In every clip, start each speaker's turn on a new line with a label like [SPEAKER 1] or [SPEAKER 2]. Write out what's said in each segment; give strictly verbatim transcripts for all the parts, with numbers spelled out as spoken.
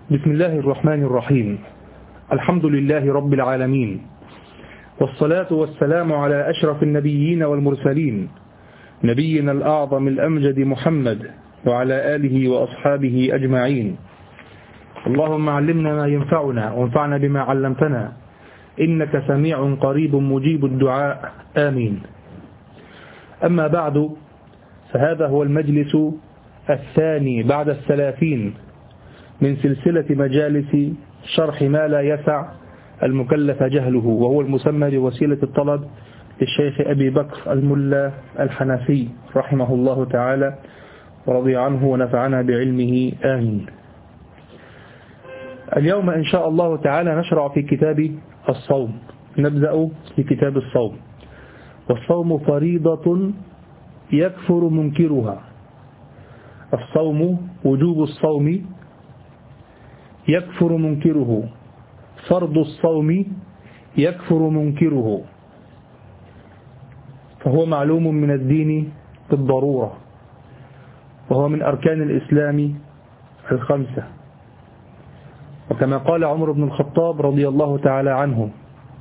[SPEAKER 1] بسم الله الرحمن الرحيم. الحمد لله رب العالمين، والصلاة والسلام على أشرف النبيين والمرسلين، نبينا الأعظم الأمجد محمد وعلى آله وأصحابه أجمعين. اللهم علمنا ما ينفعنا وانفعنا بما علمتنا، إنك سميع قريب مجيب الدعاء، آمين. أما بعد، فهذا هو المجلس الثاني بعد الثلاثين من سلسلة مجالس شرح ما لا يسع المكلف جهله، وهو المسمى بوسيلة الطلب للشيخ أبي بكر الملا الحنفي رحمه الله تعالى ورضي عنه ونفعنا بعلمه، آمين. اليوم إن شاء الله تعالى نشرع في كتاب الصوم. نبدأ في كتاب الصوم. والصوم فريضة يكفر منكرها. الصوم وجوب الصوم يكفر منكره، فرض الصوم يكفر منكره، فهو معلوم من الدين بالضرورة، وهو من أركان الإسلام الخمسة. وكما قال عمر بن الخطاب رضي الله تعالى عنه،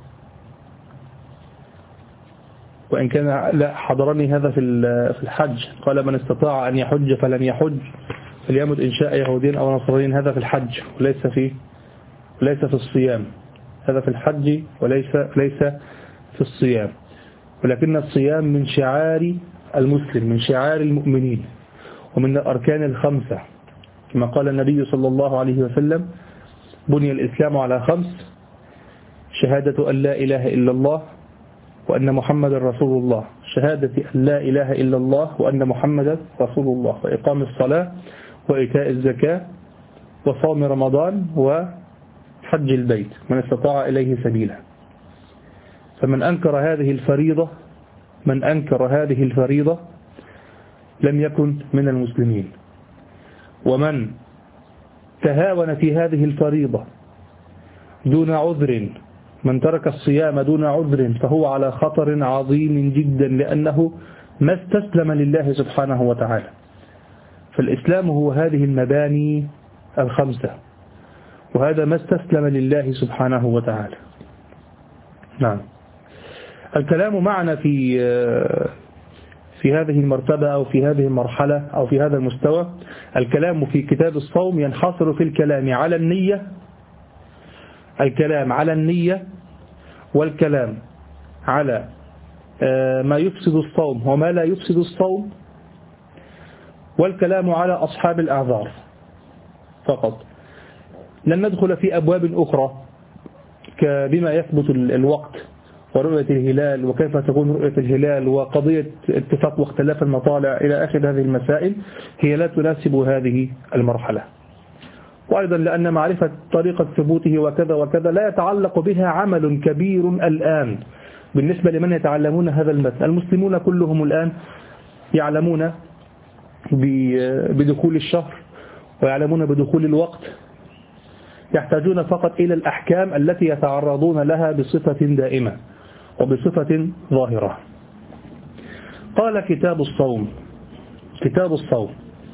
[SPEAKER 1] وإن كان لا حضرني هذا في الحج، قال: من استطاع أن يحج فلم يحج فليمت إن شاء يهودين أو نصرانيين. هذا في الحج وليس في ليس في الصيام. هذا في الحج وليس ليس في الصيام. ولكن الصيام من شعار المسلم، من شعار المؤمنين، ومن الأركان الخمسة، كما قال النبي صلى الله عليه وسلم: بني الإسلام على خمس: شهادة أن لا إله إلا الله وأن محمد رسول الله، شهادة أن لا إله إلا الله وأن محمد رسول الله، وإقام الصلاة وإيتاء الزكاة وصوم رمضان وحج البيت من استطاع إليه سبيلا. فمن أنكر هذه الفريضة من أنكر هذه الفريضة لم يكن من المسلمين. ومن تهاون في هذه الفريضة دون عذر، من ترك الصيام دون عذر، فهو على خطر عظيم جدا، لأنه ما استسلم لله سبحانه وتعالى. فالإسلام هو هذه المباني الخمسة، وهذا ما استسلم لله سبحانه وتعالى. نعم. الكلام معنا في في هذه المرتبة أو في هذه المرحلة أو في هذا المستوى، الكلام في كتاب الصوم ينحصر في الكلام على النية، الكلام على النية والكلام على ما يفسد الصوم وما لا يفسد الصوم، والكلام على أصحاب الأعذار فقط. لن ندخل في أبواب أخرى بما يثبت الوقت ورؤية الهلال وكيف تكون رؤية الهلال وقضية اتفاق واختلاف المطالع إلى آخر هذه المسائل، هي لا تناسب هذه المرحلة. وأيضا لأن معرفة طريقة ثبوته وكذا وكذا لا يتعلق بها عمل كبير الآن بالنسبة لمن يتعلمون هذا المثل. المسلمون كلهم الآن يعلمون بدخول الشهر ويعلمون بدخول الوقت، يحتاجون فقط إلى الأحكام التي يتعرضون لها بصفة دائمة وبصفة ظاهرة. قال: كتاب الصوم. كتاب الصوم.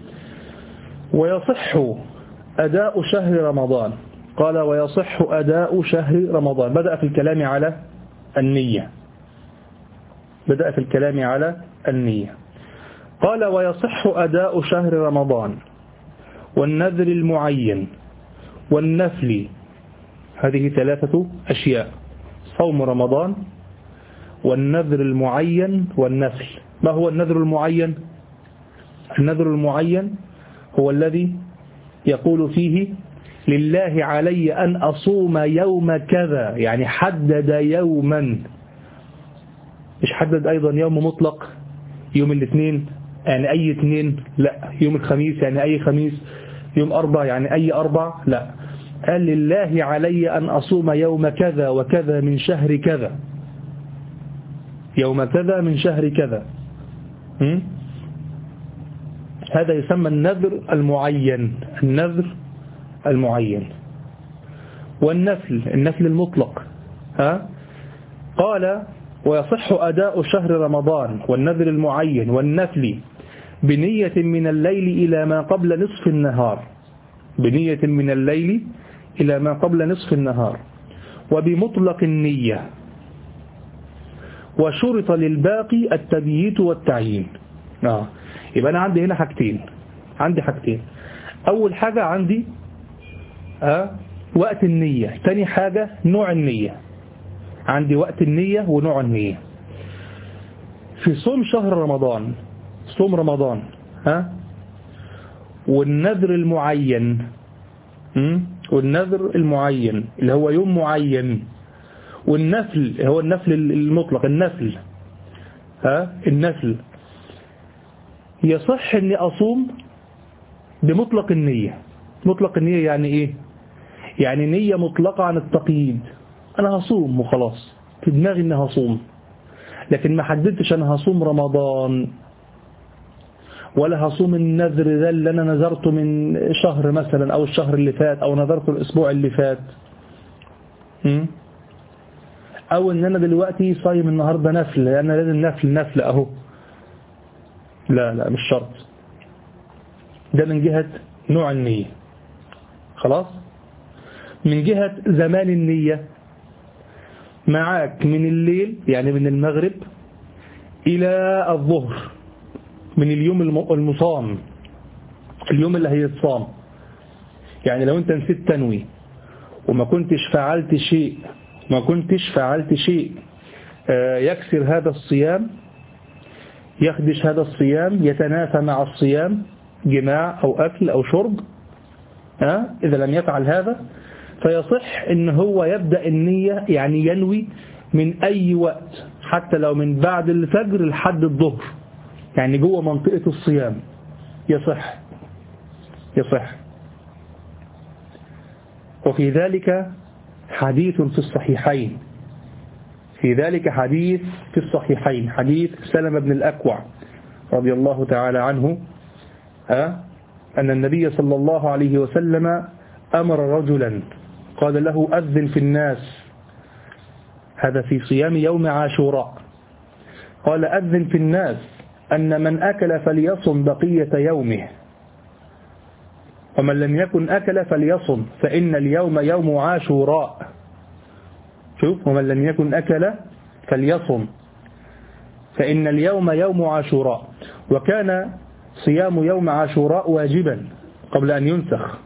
[SPEAKER 1] ويصح أداء شهر رمضان. قال: ويصح أداء شهر رمضان. بدأ في الكلام على النية بدأ في الكلام على النية قال: ويصح أداء شهر رمضان والنذر المعين والنفل. هذه ثلاثة أشياء: صوم رمضان والنذر المعين والنفل. ما هو النذر المعين؟ النذر المعين هو الذي يقول فيه: لله علي أن أصوم يوم كذا، يعني حدد يوما، مش حدد أيضا يوم مطلق، يوم الاثنين يعني أي اثنين، لا، يوم الخميس يعني أي خميس، يوم أربع يعني أي أربع، لا، قال: لله علي أن أصوم يوم كذا وكذا من شهر كذا، يوم كذا من شهر كذا. م? هذا يسمى النذر المعين، النذر المعين. والنفل، النفل المطلق. ها؟ قال: ويصح أداء شهر رمضان والنذر المعين والنفل بنية من الليل إلى ما قبل نصف النهار. بنية من الليل إلى ما قبل نصف النهار وبمطلق النية، وشرط للباقي التبييت والتعيين. آه. يبقى أنا عندي هنا حاجتين، عندي حاجتين. أول حاجة عندي آه وقت النية، تاني حاجة نوع النية. عندي وقت النية ونوع النية. في صوم شهر رمضان، صوم رمضان ها والنذر المعين، والنذر المعين اللي هو يوم معين، والنفل هو النفل المطلق، النفل ها النفل يصح اني اصوم بمطلق النية. مطلق النية يعني ايه؟ يعني نية مطلقة عن التقييد. انا هصوم وخلاص، في دماغي اني هصوم، لكن ما حددتش انا هصوم رمضان ولا هصوم النذر ذا اللي انا نذرته من شهر مثلا او الشهر اللي فات او نذرته الاسبوع اللي فات، او ان انا دلوقتي صايم النهارده نفل لان لازم نفل نفل اهو. لا لا مش شرط. ده من جهة نوع النية. خلاص. من جهة زمان النية، معاك من الليل يعني من المغرب إلى الظهر من اليوم المصام، اليوم اللي هيتصام. يعني لو انت نسيت تنوي وما كنتش فعلت شيء ما كنتش فعلت شيء يكسر هذا الصيام، يخدش هذا الصيام، يتنافى مع الصيام، جماع أو أكل أو شرب، ها إذا لم يفعل هذا فيصح إن هو يبدأ النية، يعني ينوي من أي وقت حتى لو من بعد الفجر لحد الظهر، يعني جوه منطقة الصيام يصح يصح. وفي ذلك حديث في الصحيحين، في ذلك حديث في الصحيحين حديث سلمة بن الأكوع رضي الله تعالى عنه أن النبي صلى الله عليه وسلم أمر رجلا قال له أذن في الناس، هذا في صيام يوم عاشوراء، قال أذن في الناس أن من أكل فليصم بقية يومه، ومن لم يكن أكل فليصم فإن اليوم يوم عاشوراء. شوف، ومن لم يكن أكل فليصم فإن اليوم يوم عاشوراء. وكان صيام يوم عاشوراء واجبا قبل أن ينسخ،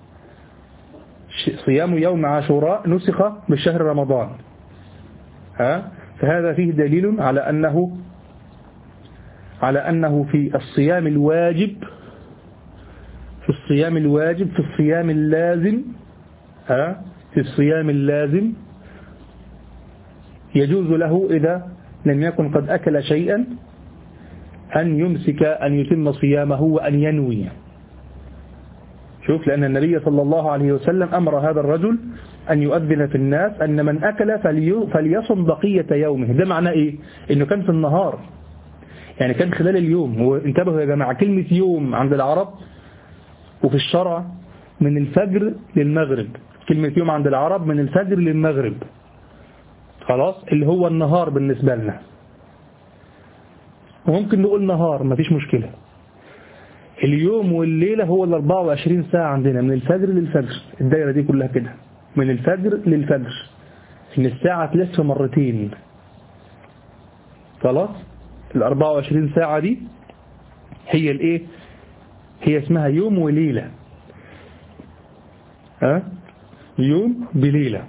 [SPEAKER 1] صيام يوم عاشوراء نسخ بشهر رمضان، ها فهذا فيه دليل على أنه على أنه في الصيام الواجب في الصيام الواجب في الصيام اللازم ها في الصيام اللازم يجوز له إذا لم يكن قد أكل شيئا أن يمسك أن يتم صيامه وأن ينوي. شوف، لأن النبي صلى الله عليه وسلم أمر هذا الرجل أن يؤذن في الناس أن من أكل فليصم بقية يومه. ده معناه إيه؟ إنه كان في النهار، يعني كان خلال اليوم. وانتبهوا يا جماعة، كلمة يوم عند العرب وفي الشرع من الفجر للمغرب. كلمة يوم عند العرب من الفجر للمغرب، خلاص، اللي هو النهار بالنسبة لنا. وممكن نقول نهار مفيش مشكلة. اليوم والليلة هو ال أربعة وعشرين ساعة عندنا من الفجر للفجر، الدائرة دي كلها كده من الفجر للفجر، إن الساعة تلف مرتين. خلاص، ال أربعة وعشرين ساعة دي هي الايه؟ هي اسمها يوم وليلة، ها يوم بليلة.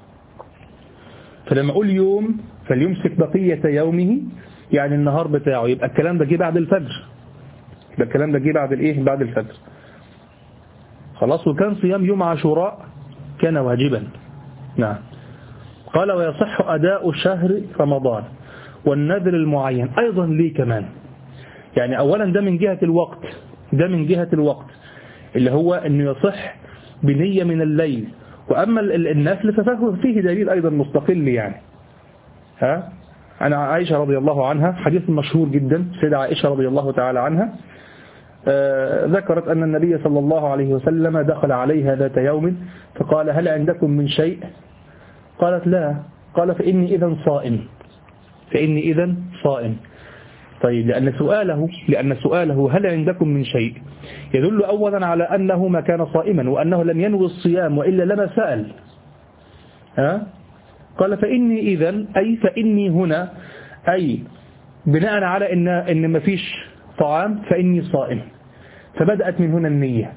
[SPEAKER 1] فلما أقول يوم فليمسك بقية يومه، يعني النهار بتاعه، يبقى الكلام ده جه بعد الفجر، يبقى الكلام ده جه بعد الايه؟ بعد الفجر. خلاص. وكان صيام يوم عاشوراء كان واجبا. نعم. قال ويصح أداء شهر رمضان والنذر المعين أيضا. ليه كمان؟ يعني أولا ده من جهة الوقت، ده من جهة الوقت اللي هو أنه يصح بنية من الليل. وأما النفل ففيه دليل أيضا مستقل، يعني ها أنا عائشة رضي الله عنها، حديث مشهور جدا، سيدة عائشة رضي الله تعالى عنها آه ذكرت أن النبي صلى الله عليه وسلم دخل عليها ذات يوم فقال هل عندكم من شيء؟ قالت لا. قال فإني إذن صائم، فإني إذن صائم. طيب لأن سؤاله لأن سؤاله هل عندكم من شيء يدل أولا على أنه ما كان صائما وأنه لم ينوي الصيام وإلا لما سأل. ها؟ قال فإني إذن أي فإني هنا أي بناء على إن إن ما فيش طعام فإني صائم. فبدأت من هنا النية.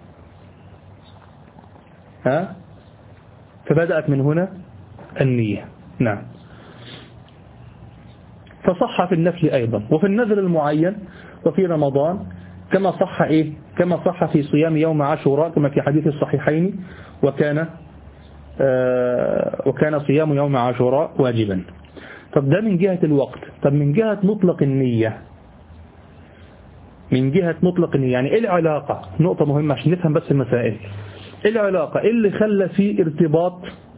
[SPEAKER 1] ها؟ فبدأت من هنا النية. نعم. فصح في النفل أيضا وفي النذر المعين وفي رمضان كما صح إيه كما صح في صيام يوم عاشوراء كما في حديث الصحيحين وكان آه وكان صيام يوم عاشوراء واجبا. طب ده من جهة الوقت. طب من جهة مطلق النية من جهة مطلق النية يعني إيه العلاقة؟ نقطة مهمة عشان نفهم بس المسائل. إيه العلاقة؟ إيه اللي خلى فيه ارتباط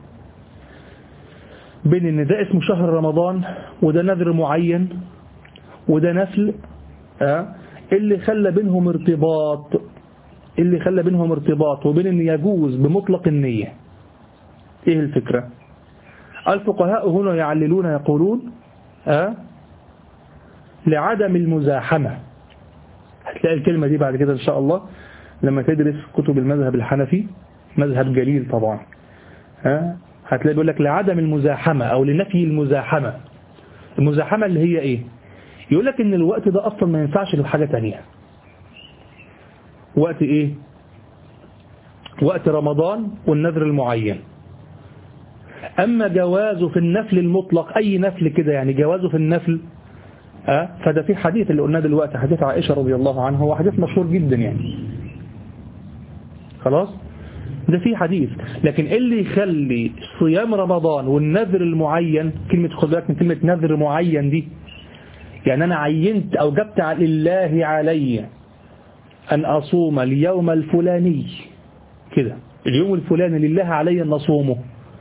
[SPEAKER 1] بين ان ده اسمه شهر رمضان وده نذر معين وده نفل؟ اه اللي خلى بينهم ارتباط اللي خلى بينهم ارتباط وبين ان يجوز بمطلق النية. ايه الفكرة؟ الفقهاء هنا يعللون يقولون اه لعدم المزاحمة. هتلاقي الكلمة دي بعد كده ان شاء الله لما تدرس كتب المذهب الحنفي، مذهب جليل طبعا. اه هتلاقي بيقول لك لعدم المزاحمة أو لنفي المزاحمة. المزاحمة اللي هي إيه؟ يقول لك إن الوقت ده أصلا ما ينفعش لحاجة تانية. وقت إيه؟ وقت رمضان والنذر المعين. أما جوازه في النفل المطلق أي نفل كده يعني جوازه في النفل أه؟ فده في حديث اللي قلناه دلوقتي حديث عائشة رضي الله عنها هو حديث مشهور جدا يعني. خلاص؟ ده في حديث. لكن اللي يخلي صيام رمضان والنذر المعين كلمة خد بالك من كلمة نذر معين دي يعني أنا عينت أو جبت لله علي أن أصوم اليوم الفلاني كده اليوم الفلاني لله علي أن أصومه.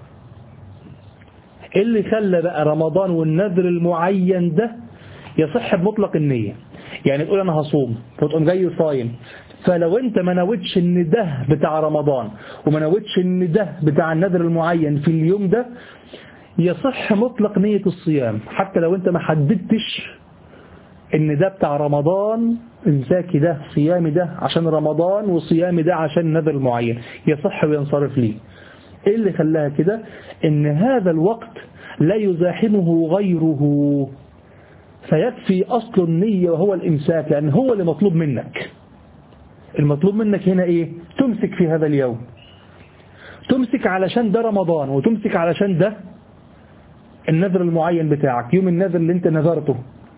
[SPEAKER 1] اللي خلى بقى رمضان والنذر المعين ده يصح بمطلق النية. يعني تقول أنا هصوم فتقوم جاي صايم فلو انت ما نويتش ان ده بتاع رمضان وما نويتش ان ده بتاع النذر المعين في اليوم ده يصح مطلق نية الصيام حتى لو انت ما حددتش ان ده بتاع رمضان امساكي ده صيامي ده عشان رمضان وصيامي ده عشان النذر المعين يصح وينصرف ليه. ايه اللي خلاها كده؟ ان هذا الوقت لا يزاحمه غيره فيكفي اصل النية وهو الامساك لان هو اللي مطلوب منك. المطلوب منك هنا ايه؟ تمسك في هذا اليوم. تمسك علشان ده رمضان وتمسك علشان ده النذر المعين بتاعك يوم النذر اللي انت نذرته.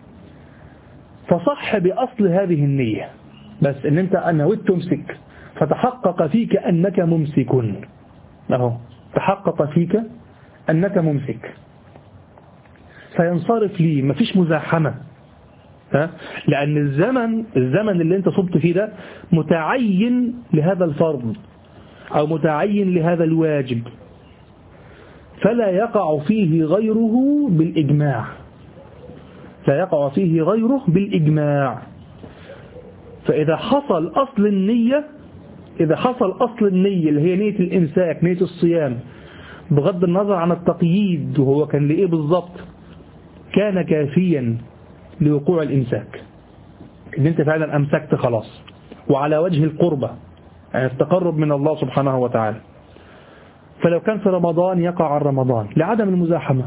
[SPEAKER 1] فصح بأصل هذه النية بس ان انت نويت تمسك فتحقق فيك انك ممسك. اهو تحقق فيك انك ممسك فينصرف لي مفيش مزاحمة. ها؟ لأن الزمن الزمن اللي انت صبت فيه ده متعين لهذا الفرض أو متعين لهذا الواجب فلا يقع فيه غيره بالإجماع. لا يقع فيه غيره بالإجماع. فإذا حصل أصل النية إذا حصل أصل النية اللي هي نية الإمساك نية الصيام بغض النظر عن التقييد وهو كان لإيه بالضبط كان كافيا لوقوع الإمساك. إن أنت فعلا أمسكت خلاص وعلى وجه القربة يعني التقرب من الله سبحانه وتعالى. فلو كان في رمضان يقع عن رمضان لعدم المزاحمة.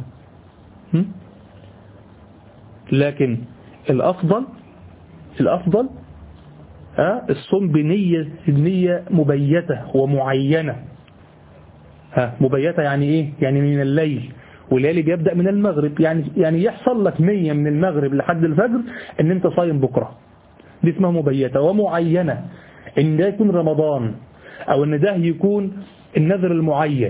[SPEAKER 1] لكن الأفضل الأفضل الصوم بنية نية مبيتة ومعينة. ها مبيتة يعني إيه؟ يعني من الليل والليل بيبدأ من المغرب يعني يعني يحصل لك نية من المغرب لحد الفجر ان انت صايم بكرة. دي اسمها مبيتة ومعينة ان ده يكون رمضان او ان ده يكون النذر المعين.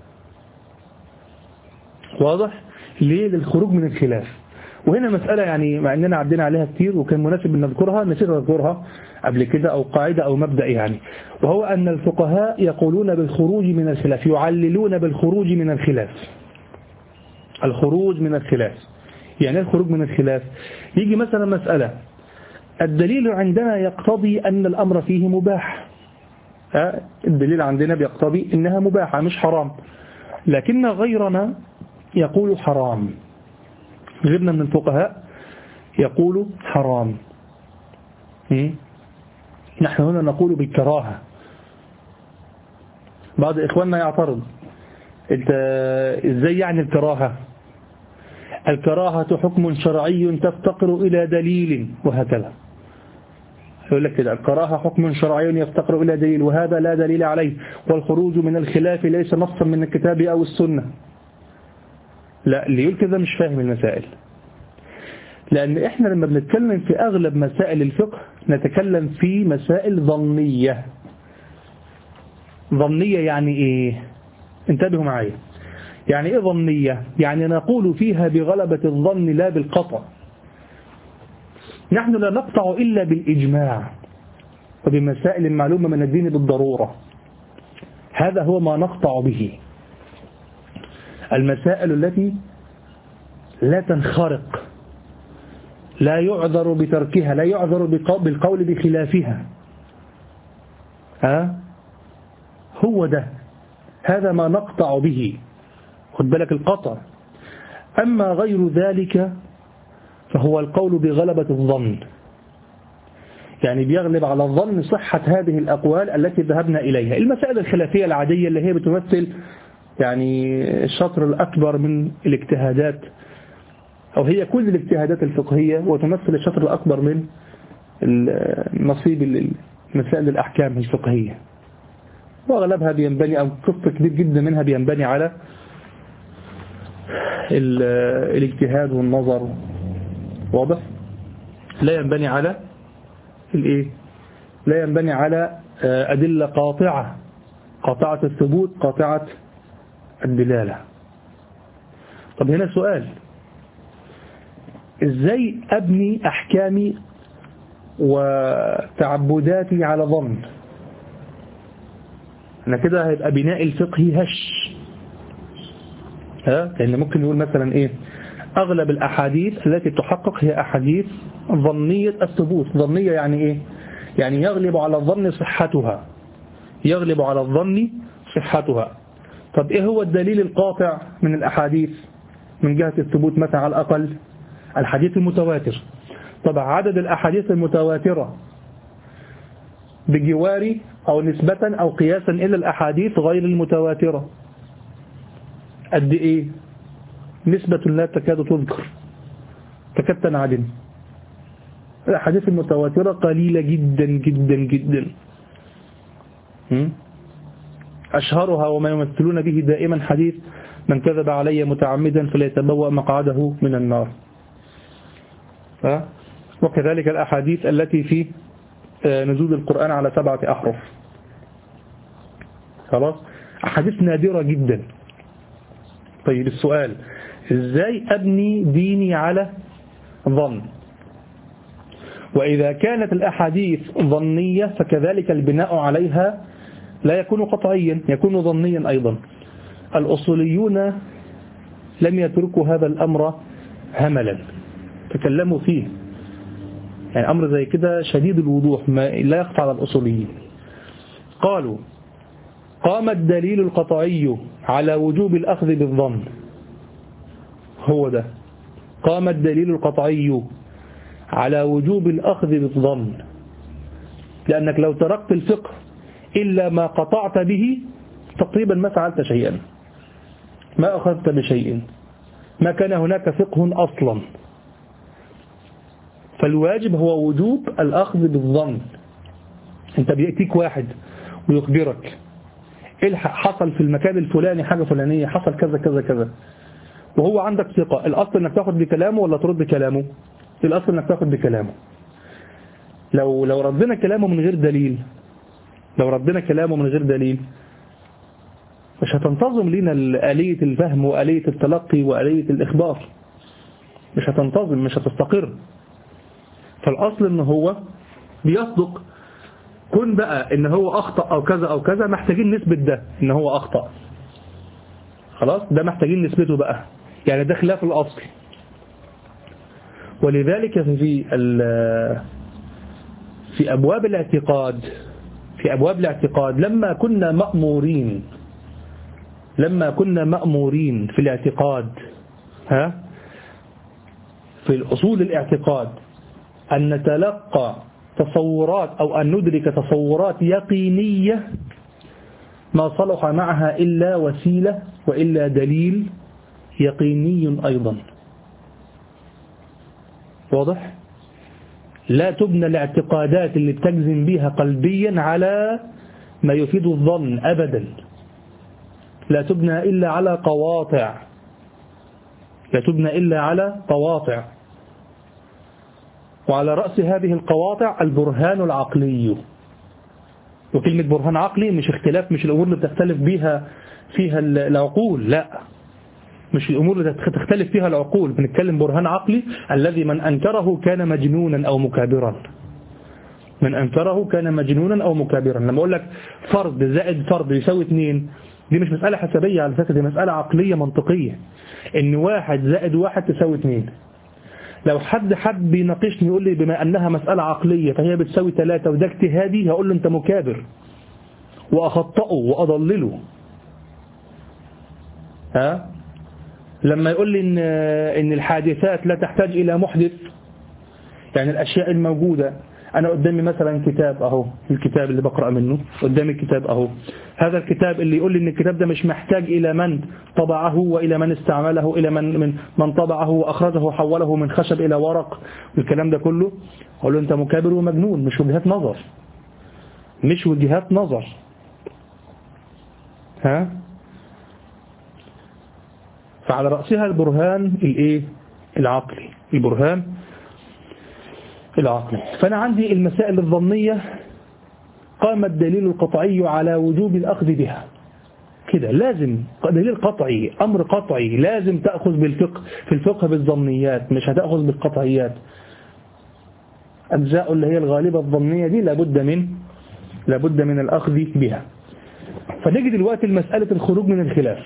[SPEAKER 1] واضح؟ ليه؟ للخروج من الخلاف. وهنا مسألة يعني مع اننا عدينا عليها كتير وكان مناسب ان نذكرها نسيت نذكرها قبل كده او قاعدة او مبدأ يعني وهو ان الفقهاء يقولون بالخروج من الخلاف يعللون بالخروج من الخلاف. الخروج من الخلاف يعني الخروج من الخلاف يجي مثلا مسألة الدليل عندنا يقتضي أن الأمر فيه مباح. الدليل عندنا بيقتضي إنها مباحة مش حرام لكن غيرنا يقول حرام. غيرنا من الفقهاء يقول حرام. نحن هنا نقول بالكراهة. بعض إخواننا يعترض، انت ازاي يعني الكراهة؟ الكراهة حكم شرعي تفتقر إلى دليل، وهكذا يقول لك كده الكراهة حكم شرعي يفتقر إلى دليل وهذا لا دليل عليه، والخروج من الخلاف ليس نصا من الكتاب أو السنة. لا، اللي يقول كده مش فاهم المسائل، لأن إحنا لما بنتكلم في أغلب مسائل الفقه نتكلم في مسائل ظنية. ظنية يعني إيه؟ انتبهوا معايا. يعني إيه ظنية؟ يعني نقول فيها بغلبة الظن لا بالقطع. نحن لا نقطع إلا بالإجماع وبمسائل معلومة من الدين بالضرورة. هذا هو ما نقطع به. المسائل التي لا تنخرق، لا يعذر بتركها، لا يعذر بالقول بخلافها، ها هو ده، هذا ما نقطع به. خد بالك القطع. أما غير ذلك فهو القول بغلبة الظن، يعني بيغلب على الظن صحة هذه الأقوال التي ذهبنا إليها. المسائل الخلافية العادية اللي هي بتمثل يعني الشطر الأكبر من الاجتهادات، أو هي كل الاجتهادات الفقهية، وتمثل الشطر الأكبر من نصيب مسائل الأحكام الفقهية، وأغلبها بينبني أو قسط كبير جدا منها بينبني على الاجتهاد والنظر، واضح؟ لا ينبني على الايه؟ لا ينبني على أدلة قاطعة، قاطعة الثبوت، قاطعة الدلالة. طب هنا سؤال، ازاي أبني أحكامي وتعبداتي على ظن؟ أنا كده هيبقى بناء الفقه هش، ها؟ لأن ممكن نقول مثلا إيه؟ أغلب الأحاديث التي تحقق هي أحاديث ظنية الثبوت. ظنية يعني إيه؟ يعني يغلب على الظن صحتها، يغلب على الظن صحتها. طب إيه هو الدليل القاطع من الأحاديث من جهة الثبوت؟ مثلا على الأقل الحديث المتواتر. طبعا عدد الأحاديث المتواترة بجوار أو نسبة أو قياسا إلى الأحاديث غير المتواترة قد إيه؟ نسبة لا تكاد تذكر، تكاد تنعدم. الأحاديث المتواترة قليلة جدا جدا جدا. أشهرها وما يمثلون به دائما حديث من كذب علي متعمدا فليتبوأ مقعده من النار. وكذلك الأحاديث التي في نزول القرآن على سبعة أحرف. خلاص، أحاديث نادرة جدا. طيب السؤال، إزاي أبني ديني على ظن؟ وإذا كانت الأحاديث ظنية فكذلك البناء عليها لا يكون قطعيا، يكون ظنيا أيضا. الأصوليون لم يتركوا هذا الأمر هملا، تكلموا فيه، يعني أمر زي كده شديد الوضوح ما لا يخفى على الأصوليين. قالوا قام الدليل القطعي على وجوب الأخذ بالظن. هو ده، قام الدليل القطعي على وجوب الأخذ بالظن، لأنك لو تركت الفقه إلا ما قطعت به تقريبا ما فعلت شيئا، ما أخذت بشيء، ما كان هناك فقه أصلا. فالواجب هو وجوب الأخذ بالظن. أنت بيأتيك واحد ويخبرك الحق حصل في المكان الفلاني حاجة فلانية، حصل كذا كذا كذا، وهو عندك ثقة، الأصل أنك تأخذ بكلامه ولا ترد بكلامه؟ الأصل أنك تأخذ بكلامه. لو لو ردنا كلامه من غير دليل، لو ردنا كلامه من غير دليل مش هتنتظم لنا آلية الفهم وآلية التلقي وآلية الإخبار، مش هتنتظم، مش هتستقر. فالأصل أنه هو بيصدق. كن بقى ان هو اخطأ او كذا او كذا، محتاجين نثبت ده ان هو اخطأ، خلاص ده محتاجين نثبته بقى، يعني ده خلاف الاصل. ولذلك في في ابواب الاعتقاد في ابواب الاعتقاد لما كنا مأمورين لما كنا مأمورين في الاعتقاد ها في الأصول الاعتقاد أن نتلقى تصورات أو أن ندرك تصورات يقينية ما صلح معها إلا وسيلة وإلا دليل يقيني أيضا. واضح؟ لا تبنى الاعتقادات اللي بتجزم بها قلبيا على ما يفيد الظن أبدا، لا تبنى إلا على قواطع، لا تبنى إلا على قواطع، وعلى رأس هذه القواطع البرهان العقلي. وكلمة برهان عقلي مش اختلاف، مش الأمور اللي بتختلف بها فيها العقول، لا، مش الأمور اللي تختلف فيها العقول. بنتكلم برهان عقلي الذي من أنكره كان مجنونا أو مكابرا، من أنكره كان مجنونا أو مكابرا. لما أقول لك فرد زائد فرد يساوي اثنين، دي مش مسألة حسابية على فكرة، دي مسألة عقلية منطقية، إن واحد زائد واحد تساوي اثنين. لو حد حد بيناقشني يقول لي بما أنها مسألة عقلية فهي بتساوي ثلاثة وده اجتهادي، هقول له أنت مكابر وأخطأه وأضلله. ها؟ لما يقول لي إن, إن الحادثات لا تحتاج إلى محدث، يعني الأشياء الموجودة، أنا قدامي مثلا كتاب أهو، الكتاب اللي بقرأ منه قدامي الكتاب أهو، هذا الكتاب اللي يقول لي إن الكتاب ده مش محتاج إلى من طبعه وإلى من استعمله، إلى من من, من طبعه وأخرجه وحوله من خشب إلى ورق والكلام ده كله، أقول له أنت مكابر ومجنون، مش وجهات نظر، مش وجهات نظر. ها؟ فعلى رأسها البرهان الإيه؟ العقلي، البرهان العقلي. فأنا عندي المسائل الظنية قام الدليل القطعي على وجوب الأخذ بها، كده لازم دليل قطعي، أمر قطعي، لازم تأخذ بالفقه، في الفقه بالظنيات، مش هتأخذ بالقطعيات. أجزاء اللي هي الغالبة الظنية دي لابد من لابد من الأخذ بها. فنجد دلوقتي المسألة الخروج من الخلاف،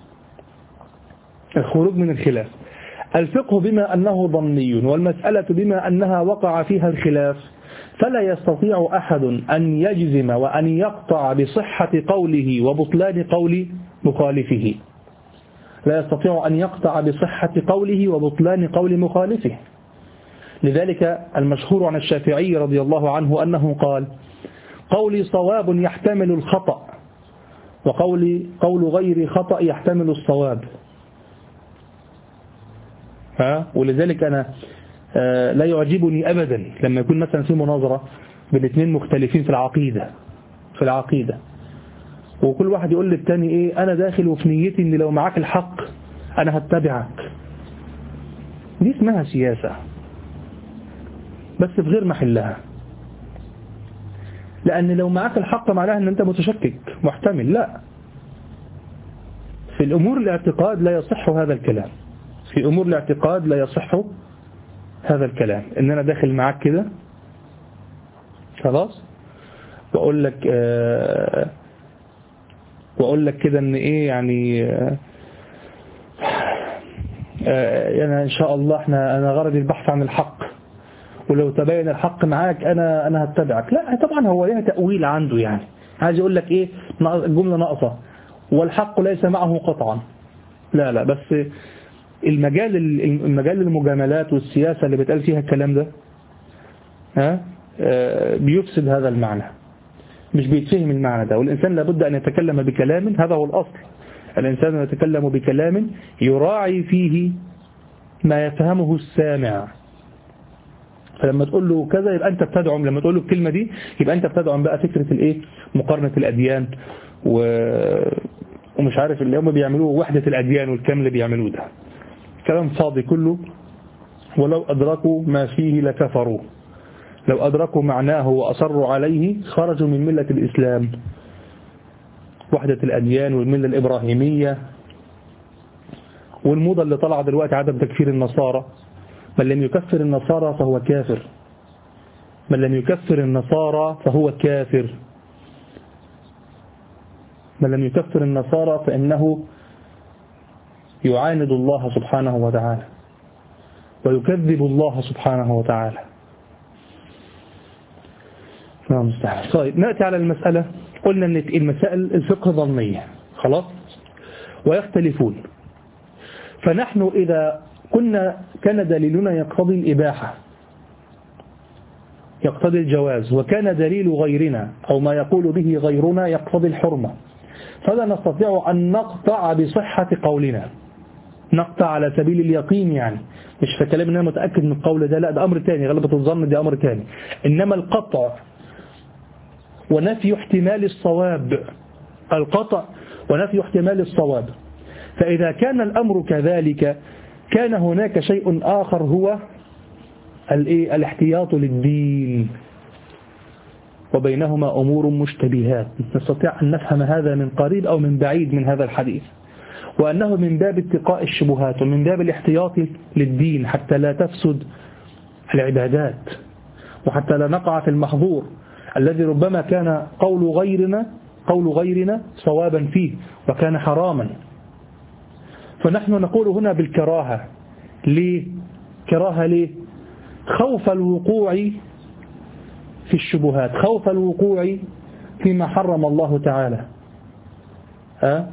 [SPEAKER 1] الخروج من الخلاف، الفقه بما أنه ظني والمسألة بما أنها وقع فيها الخلاف، فلا يستطيع أحد أن يجزم وأن يقطع بصحة قوله وبطلان قول مخالفه، لا يستطيع أن يقطع بصحة قوله وبطلان قول مخالفه. لذلك المشهور عن الشافعي رضي الله عنه أنه قال: قولي صواب يحتمل الخطأ، وقولي قول غير خطأ يحتمل الصواب. ها؟ ولذلك أنا آه لا يعجبني أبدا لما يكون مثلا في مناظرة بين اثنين مختلفين في العقيدة في العقيدة وكل واحد يقول للتاني إيه، أنا داخل وفي نيتي إن لو معاك الحق أنا هتبعك. دي اسمها سياسة بس في غير محلها، لأن لو معاك الحق معناها أن أنت متشكك محتمل. لا، في الأمور الاعتقاد لا يصح هذا الكلام، في أمور الاعتقاد لا يصح هذا الكلام، إن أنا داخل معاك كده خلاص وأقول لك آه وأقول لك كده إن إيه يعني آه آه أنا إن شاء الله إحنا أنا غرضي البحث عن الحق، ولو تبين الحق معاك أنا أنا هتبعك. لا طبعا هو ليها تأويل عنده، يعني عايز يقول لك إيه، الجملة ناقصة والحق ليس معه قطعا. لا لا بس المجال المجال المجاملات والسياسة اللي بتقال فيها الكلام ده ها بيفسد هذا المعنى، مش بيتفهم المعنى ده. والإنسان لابد أن يتكلم بكلام، هذا هو الأصل، الإنسان يتكلم بكلام يراعي فيه ما يفهمه السامع. فلما تقول له كذا يبقى أنت بتدعم، لما تقول له الكلمة دي يبقى أنت بتدعم بقى فكرة الإيه، مقارنة الأديان و... ومش عارف اللي هم بيعملوه وحدة الأديان والكلام اللي بيعملوه ده كلام فاضي كله. ولو أدركوا ما فيه لكفروا، لو أدركوا معناه وأصروا عليه خرجوا من ملة الإسلام، وحدة الأديان والملة الإبراهيمية والموضة اللي طلع دلوقتي عدم تكفير النصارى. من لم يكفر النصارى فهو كافر، من لم يكفر النصارى فهو كافر، من لم يكفر النصارى فإنه يعاند الله سبحانه وتعالى ويكذب الله سبحانه وتعالى. نعم مستحيل. طيب نأتي على المسألة. قلنا أن المسائل الفقه ظنية خلاص ويختلفون، فنحن إذا كنا كان دليلنا يقتضي الإباحة، يقتضي الجواز، وكان دليل غيرنا أو ما يقول به غيرنا يقتضي الحرمة، فلا نستطيع أن نقطع بصحة قولنا، نقطع على سبيل اليقين، يعني مش في كلام أنا متأكد من القول ده، لا ده أمر تاني، غلبة الظن دي أمر تاني، إنما القطع ونفي احتمال الصواب، القطع ونفي احتمال الصواب. فإذا كان الأمر كذلك كان هناك شيء آخر هو الاحتياط للدين، وبينهما أمور مشتبهات، نستطيع أن نفهم هذا من قريب أو من بعيد من هذا الحديث، وأنه من باب اتقاء الشبهات ومن باب الاحتياط للدين حتى لا تفسد العبادات، وحتى لا نقع في المحظور الذي ربما كان قول غيرنا قول غيرنا صوابا فيه وكان حراما. فنحن نقول هنا بالكراهة. ليه؟ كراهة ليه؟ خوف الوقوع في الشبهات، خوف الوقوع فيما حرم الله تعالى، أه؟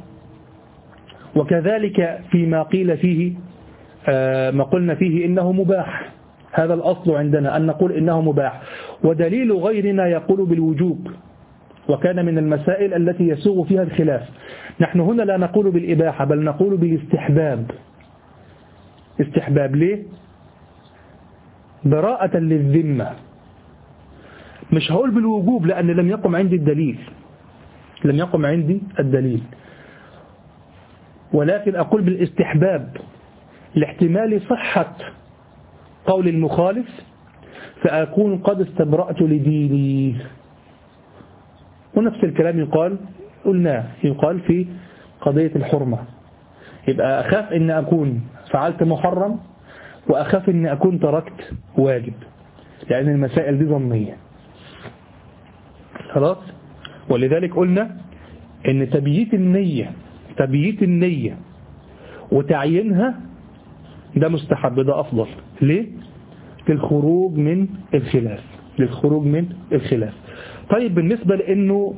[SPEAKER 1] وكذلك فيما قيل فيه أه ما قلنا فيه إنه مباح، هذا الأصل عندنا أن نقول إنه مباح، ودليل غيرنا يقول بالوجوب، وكان من المسائل التي يسوغ فيها الخلاف. نحن هنا لا نقول بالإباحة بل نقول بالاستحباب. استحباب ليه؟ براءة للذمة. مش هقول بالوجوب لأن لم يقم عندي الدليل، لم يقم عندي الدليل، ولكن أقول بالاستحباب لاحتمال صحة قول المخالف، فأكون قد استبرأت لديني. ونفس الكلام يقال قلنا يقال في قضية الحرمة. يبقى أخاف أن أكون فعلت محرم وأخاف أن أكون تركت واجب، لأن المسائل دي ظنية. خلاص. ولذلك قلنا أن تبييت النية تبييت النية وتعيينها ده مستحب، ده أفضل. ليه؟ للخروج من الخلاف للخروج من الخلاف. طيب بالنسبة لأنه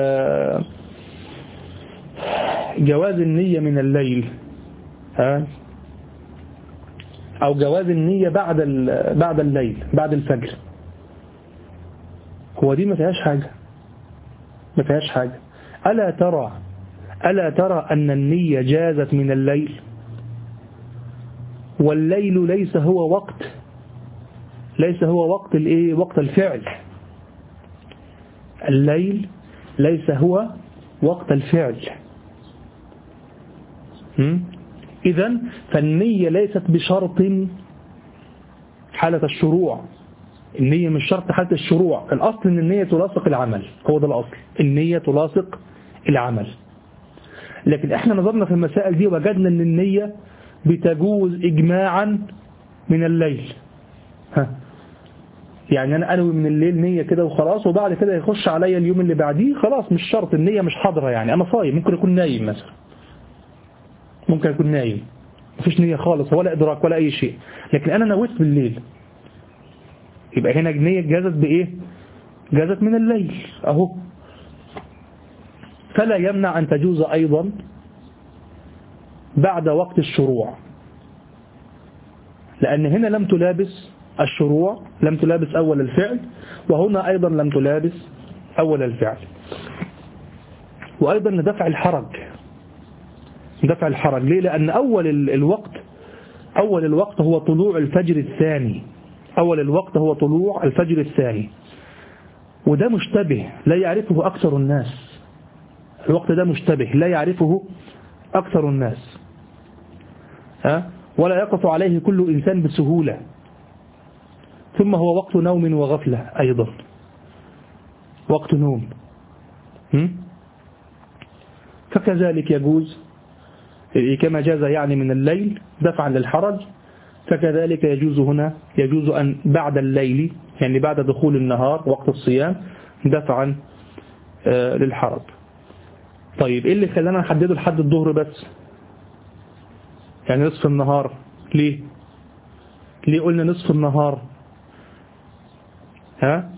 [SPEAKER 1] جواز النية من الليل أو جواز النية بعد بعد الليل بعد الفجر، هو دي ما فيهاش حاجة ما فيهاش حاجة ألا ترى ألا ترى أن النية جازت من الليل، والليل ليس هو وقت ليس هو وقت الايه وقت الفعل. الليل ليس هو وقت الفعل. إذن فالنية ليست بشرط حالة الشروع. النية مش شرط حالة الشروع. الأصل أن النية تلاصق العمل، هو ده الأصل، النية تلاصق العمل. لكن احنا نظرنا في المسائل دي وجدنا أن النية بتجوز إجماعا من الليل. ها يعني أنا أنوي من الليل نية كده وخلاص، وبعد كده يخش عليا اليوم اللي بعديه خلاص مش شرط، النية مش حاضرة. يعني أنا صايم، ممكن يكون نايم مثلا، ممكن يكون نايم مفيش نية خالص ولا إدراك ولا أي شيء، لكن أنا نويت بالليل، يبقى هنا النية جازت بإيه؟ جازت من الليل أهو. فلا يمنع أن تجوز أيضا بعد وقت الشروع، لأن هنا لم تلابس الشروع، لم تلابس أول الفعل، وهنا أيضا لم تلابس أول الفعل. وأيضا دفع الحرج دفع الحرج ليه؟ لأن أول الوقت أول الوقت هو طلوع الفجر الثاني أول الوقت هو طلوع الفجر الثاني، وده مشتبه لا يعرفه أكثر الناس. الوقت ده مشتبه لا يعرفه أكثر الناس، ها؟ ولا يقف عليه كل إنسان بسهولة. ثم هو وقت نوم وغفلة أيضا، وقت نوم. فكذلك يجوز كما جاز يعني من الليل دفعا للحرج، فكذلك يجوز هنا يجوز أن بعد الليل يعني بعد دخول النهار وقت الصيام دفعا للحرج. طيب إيه اللي خلانا نحدده لحد الظهر بس، يعني نصف النهار؟ ليه ليه قلنا نصف النهار؟ ها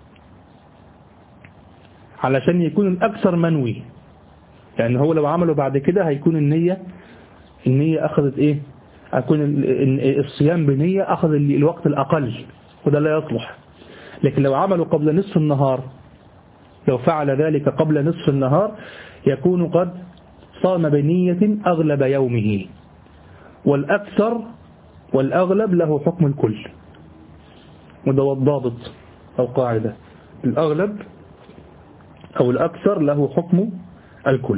[SPEAKER 1] علشان يكون الأكثر منوي، يعني هو لو عمله بعد كده هيكون النية النية أخذت إيه أكون الصيام بنية أخذ الوقت الأقل، وده لا يصلح. لكن لو عملوا قبل نصف النهار، لو فعل ذلك قبل نصف النهار يكون قد صام بنية أغلب يومه، والأكثر والأغلب له حكم الكل، وده هو الضابط أو قاعدة، الأغلب أو الأكثر له حكم الكل.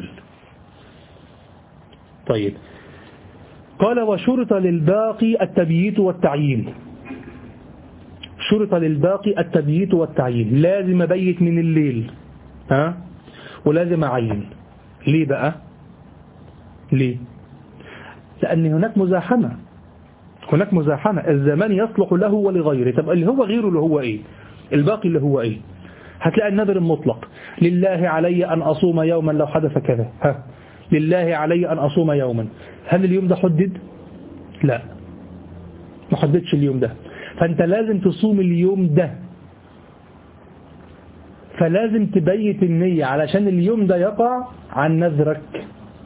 [SPEAKER 1] طيب، قال وشرط للباقي التبييت والتعيين. شرط للباقي التبييت والتعيين، لازم أبيت من الليل، ها، ولازم أعين. ليه بقى؟ ليه؟ لأن هناك مزاحمة، هناك مزاحمة، الزمان يصلح له ولغيره. طب اللي هو غيره اللي هو إيه؟ الباقي اللي هو إيه؟ هتلاقي النذر المطلق، لله علي أن أصوم يوما لو حدث كذا، ها، لله علي أن أصوم يوما. هل اليوم ده حدد؟ لا، ما حددش اليوم ده، فأنت لازم تصوم اليوم ده، فلازم تبيت النية علشان اليوم ده يقع عن نذرك،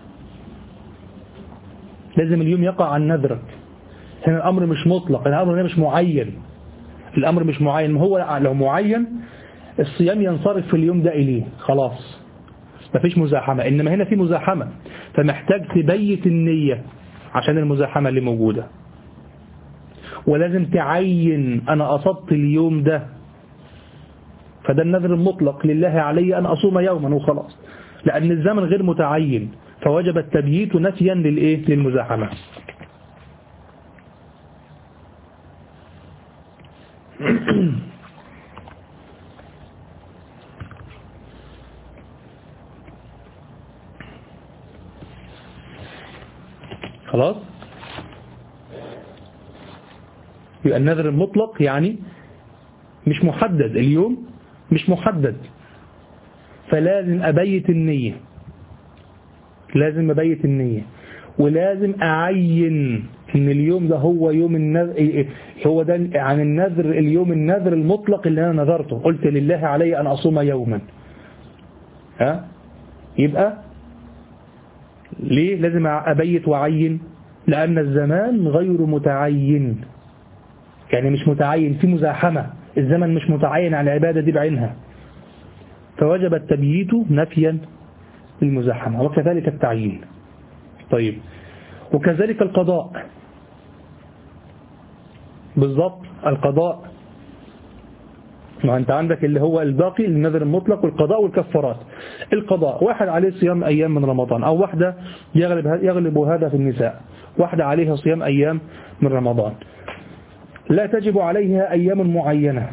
[SPEAKER 1] لازم اليوم يقع عن نذرك. هنا الأمر مش مطلق، الأمر مش معين، الأمر مش معين. هو لو معين الصيام ينصرف في اليوم ده إليه، خلاص مفيش مزاحمة. إنما هنا في مزاحمة، فمحتاج تبيت النية عشان المزاحمة اللي موجودة، ولازم تعين أنا أصبت اليوم ده، فده النذر المطلق، لله علي أن أصوم يوما وخلاص، لأن الزمن غير متعين، فوجب التبييت نفيا للإيه؟ للمزاحمة. خلاص، يبقى النذر المطلق يعني مش محدد، اليوم مش محدد، فلازم أبيت النية، لازم أبيت النية، ولازم أعين إن اليوم ده هو يوم النذر، هو ده عن النذر، اليوم النذر المطلق اللي أنا نذرته، قلت لله علي أن أصوم يوما، ها، يبقى ليه لازم أبيت وأعين؟ لأن الزمان غير متعين، يعني مش متعين، في مزاحمة، الزمن مش متعين على العبادة دي بعينها، فوجب التبييت نفيا للمزاحمة، وكذلك التعيين. طيب، وكذلك القضاء بالضبط، القضاء، ما أنت عندك اللي هو الباقي النذر المطلق والقضاء والكفارات. القضاء واحد عليه صيام أيام من رمضان، أو واحدة يغلب, يغلب هذا في النساء، واحدة عليها صيام أيام من رمضان، لا تجب عليها أيام معينة،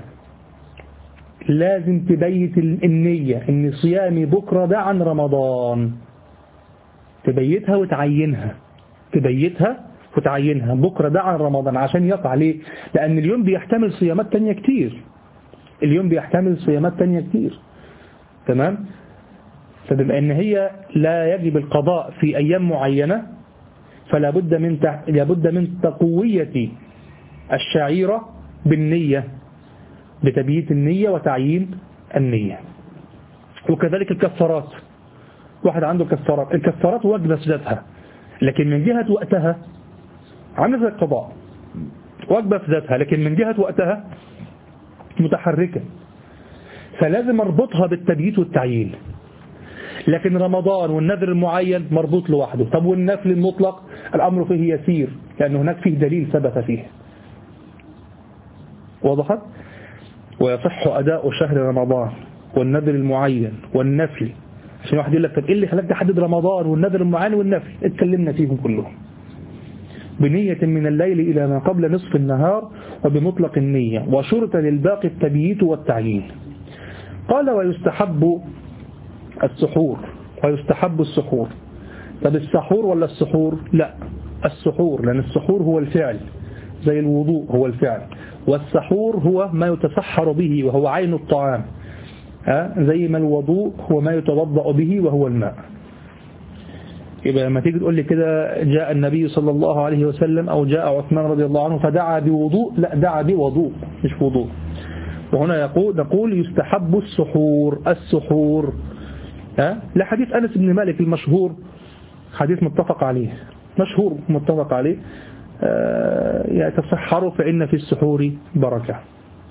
[SPEAKER 1] لازم تبيت النية إن صيامي بكرة ده عن رمضان، تبيتها وتعينها، تبيتها وتعينها بكرة ده عن رمضان عشان يقع. ليه؟ لأن اليوم بيحتمل صيامات تانية كتير، اليوم بيحتمل صيامات تانية كتير، تمام؟ فبما أن هي لا يجب القضاء في أيام معينة، فلا بد من لابد من تقوية الشعيرة بالنية، بتبييت النية وتعيين النية. وكذلك الكفارات، واحد عنده كفارات، الكفارات واجبة في ذاتها، لكن من جهة وقتها عامل زي القضاء، واجبة في ذاتها، لكن من جهة وقتها متحركة، فلازم اربطها بالتبييت والتعيين. لكن رمضان والنذر المعين مربوط لوحده. طب والنفل المطلق الأمر فيه يسير، لأن هناك فيه دليل ثبت فيه. وضحت؟ ويصح أداء شهر رمضان والنذر المعين والنفل، عشان واحد يقول لك طب إيه اللي خلاك تحدد رمضان والنذر المعين والنفل؟ اتكلمنا فيهم كلهم. بنية من الليل إلى ما قبل نصف النهار وبمطلق النية، وشرط للباقي التبييت والتعيين. قال ويستحب السحور، ويستحب السحور. طب السحور ولا السحور؟ لا، السحور، لأن السحور هو الفعل، زي الوضوء هو الفعل، والسحور هو ما يتسحر به وهو عين الطعام، ها؟ زي ما الوضوء هو ما يتوضأ به وهو الماء. يبقى لما تيجي تقول لي كده جاء النبي صلى الله عليه وسلم أو جاء عثمان رضي الله عنه فدعا بوضوء، لا، دعا بوضوء مش وضوء. وهنا يقول نقول يستحب السحور، السحور، ها؟ لحديث أنس بن مالك المشهور، حديث متفق عليه، مشهور متفق عليه، يتصحروا فإن في السحور بركة.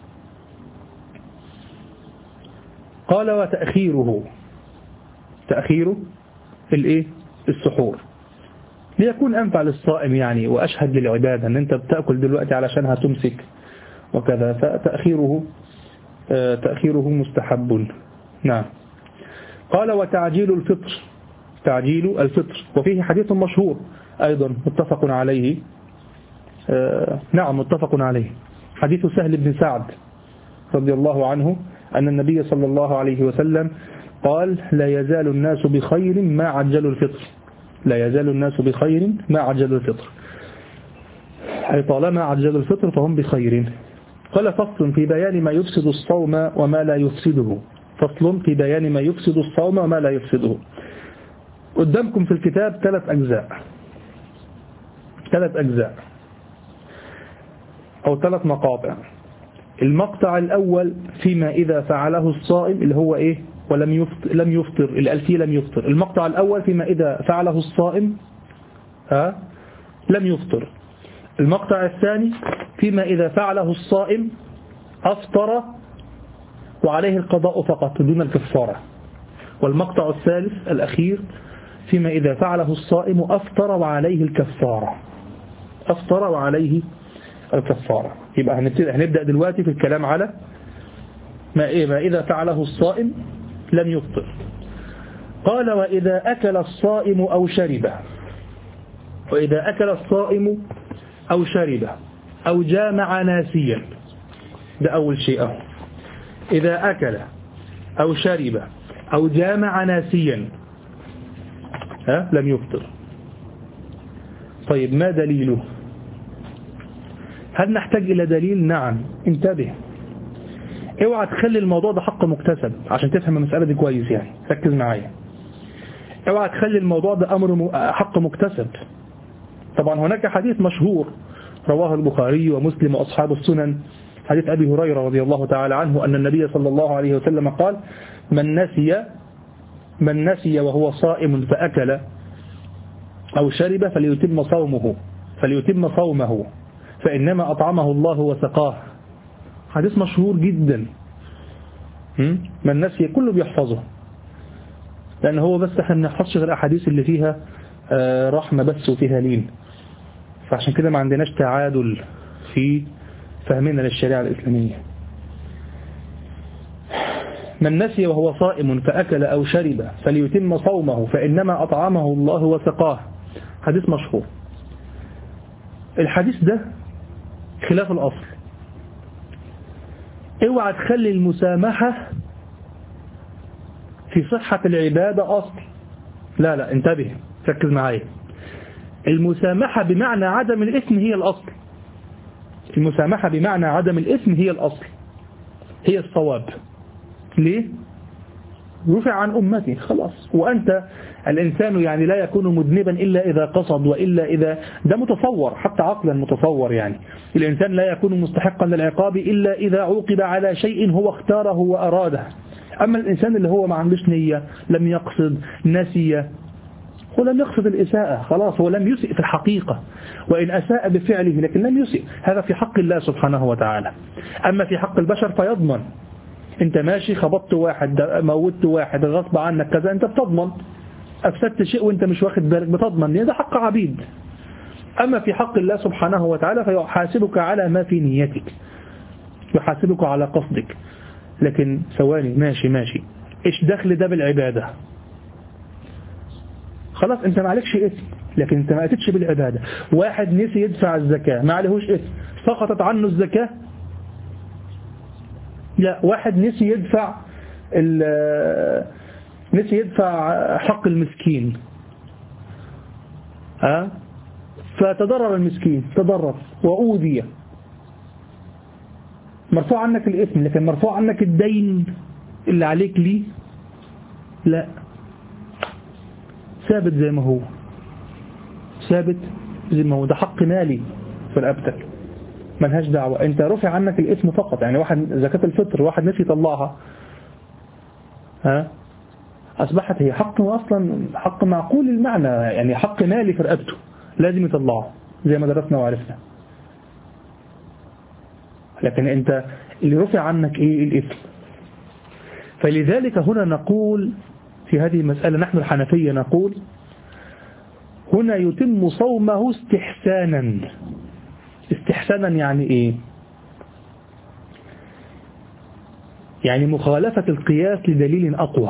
[SPEAKER 1] قال وتأخيره، تأخيره الإيه؟ السحور، ليكون أنفع للصائم يعني وأشهد للعبادة، أن أنت بتأكل دلوقتي علشان هتمسك وكذا، فتأخيره تأخيره مستحب. نعم. قال وتعجيل الفطر، تعجيل الفطر، وفيه حديث مشهور أيضا متفق عليه، نعم متفق عليه، حديث سهل بن سعد رضي الله عنه أن النبي صلى الله عليه وسلم قال لا يزال الناس بخير ما عجلوا الفطر، لا يزال الناس بخير ما عجلوا الفطر، أي طالما عجلوا الفطر فهم بخير. قال فصل في بيان ما يفسد الصوم وما لا يفسده، فصل في بيان ما يفسد الصوم وما لا يفسده. قدامكم في الكتاب ثلاث أجزاء، ثلاث أجزاء أو ثلاث مقاطع. المقطع الأول فيما إذا فعله الصائم اللي هو إيه؟ ولم يفطر، لم يفطر اللي قال فيه لم يفطر. المقطع الأول فيما إذا فعله الصائم ها لم يفطر. المقطع الثاني فيما إذا فعله الصائم أفطر وعليه القضاء فقط دون الكفارة. والمقطع الثالث الأخير فيما إذا فعله الصائم أفطر وعليه الكفارة، أفطر وعليه الكفارة. يبقى هنبدأ دلوقتي في الكلام على ما إذا فعله الصائم لم يفطر. قال وإذا أكل الصائم أو شرب، وإذا أكل الصائم أو شرب أو جامع ناسيا، ده أول شيء أهو. إذا أكل أو شرب أو جامع ناسيا ها لم يفطر. طيب ما دليله؟ هل نحتاج إلى دليل؟ نعم. انتبه، اوعى تخلي الموضوع ده حق مكتسب عشان تفهم المسألة دي كويس، يعني ركز معايا. اوعى تخلي الموضوع ده أمر حق مكتسب. طبعا هناك حديث مشهور رواه البخاري ومسلم وأصحاب السنن، حديث أبي هريرة رضي الله تعالى عنه أن النبي صلى الله عليه وسلم قال من نسي من نسي وهو صائم فأكل أو شرب فليتم صومه فليتم صومه فإنما أطعمه الله وسقاه. حديث مشهور جدا، من نسي كله بيحفظه، لأن هو بس احنا ما بنحفظش غير الأحاديث اللي فيها رحمة بس وفيها لين، فعشان كده ما عندناش تعادل في فهمنا للشريعة الإسلامية. من نسي وهو صائم فأكل أو شرب فليتم صومه فإنما أطعمه الله وسقاه، حديث مشهور. الحديث ده خلاف الأصل. اوعى تخلي المسامحة في صحة العبادة أصل، لا لا انتبه ركز معايا. المسامحة بمعنى عدم الإثم هي الأصل، المسامحة بمعنى عدم الإثم هي الأصل، هي الصواب. ليه؟ رفع عن أمتي خلاص. وأنت الإنسان يعني لا يكون مذنبا إلا إذا قصد، وإلا إذا ده متصور حتى عقلا متصور، يعني الإنسان لا يكون مستحقا للعقاب إلا إذا عوقب على شيء هو اختاره وأراده. أما الإنسان اللي هو ما عندوش نية، لم يقصد، نسي، هو لم يقصد الإساءة خلاص، هو لم يسئ في الحقيقة، وإن أساء بفعله لكن لم يسئ، هذا في حق الله سبحانه وتعالى. أما في حق البشر فيضمن. انت ماشي خبطت واحد، موتت واحد غصب عنك كذا، انت بتضمن. أفسدت شيء وانت مش واخد بالك بتضمن، ده حق عبيد. أما في حق الله سبحانه وتعالى فيحاسبك على ما في نيتك، يحاسبك على قصدك. لكن ثواني، ماشي ماشي ايش دخل ده بالعبادة؟ خلاص انت ما عليكش اسم، لكن انت ما اتتش بالعبادة. واحد نسي يدفع الزكاة ما عليهوش اسم، سقطت عنه الزكاة؟ لا. واحد نسي يدفع نسي يدفع حق المسكين، ها فتضرر المسكين، تضرر وأوذي، مرفوع عنك الإثم، لكن مرفوع عنك الدين اللي عليك ليه؟ لا، ثابت زي ما هو، ثابت زي ما هو، ده حق مالي في رقبتك ملهاش دعوة. انت رفع عنك الاسم فقط. يعني واحد زكاة الفطر واحد نسي يطلعها، ها أصبحت هي حق أصلا، حق معقول المعنى، يعني حق مالي في رقبته لازم يطلعه، زي ما درسنا وعرفنا. لكن أنت اللي رفع عنك إيه؟ الإثم. فلذلك هنا نقول في هذه المسألة نحن الحنفية نقول هنا يتم صومه استحسانا. استحسانا يعني إيه؟ يعني مخالفة القياس لدليل أقوى.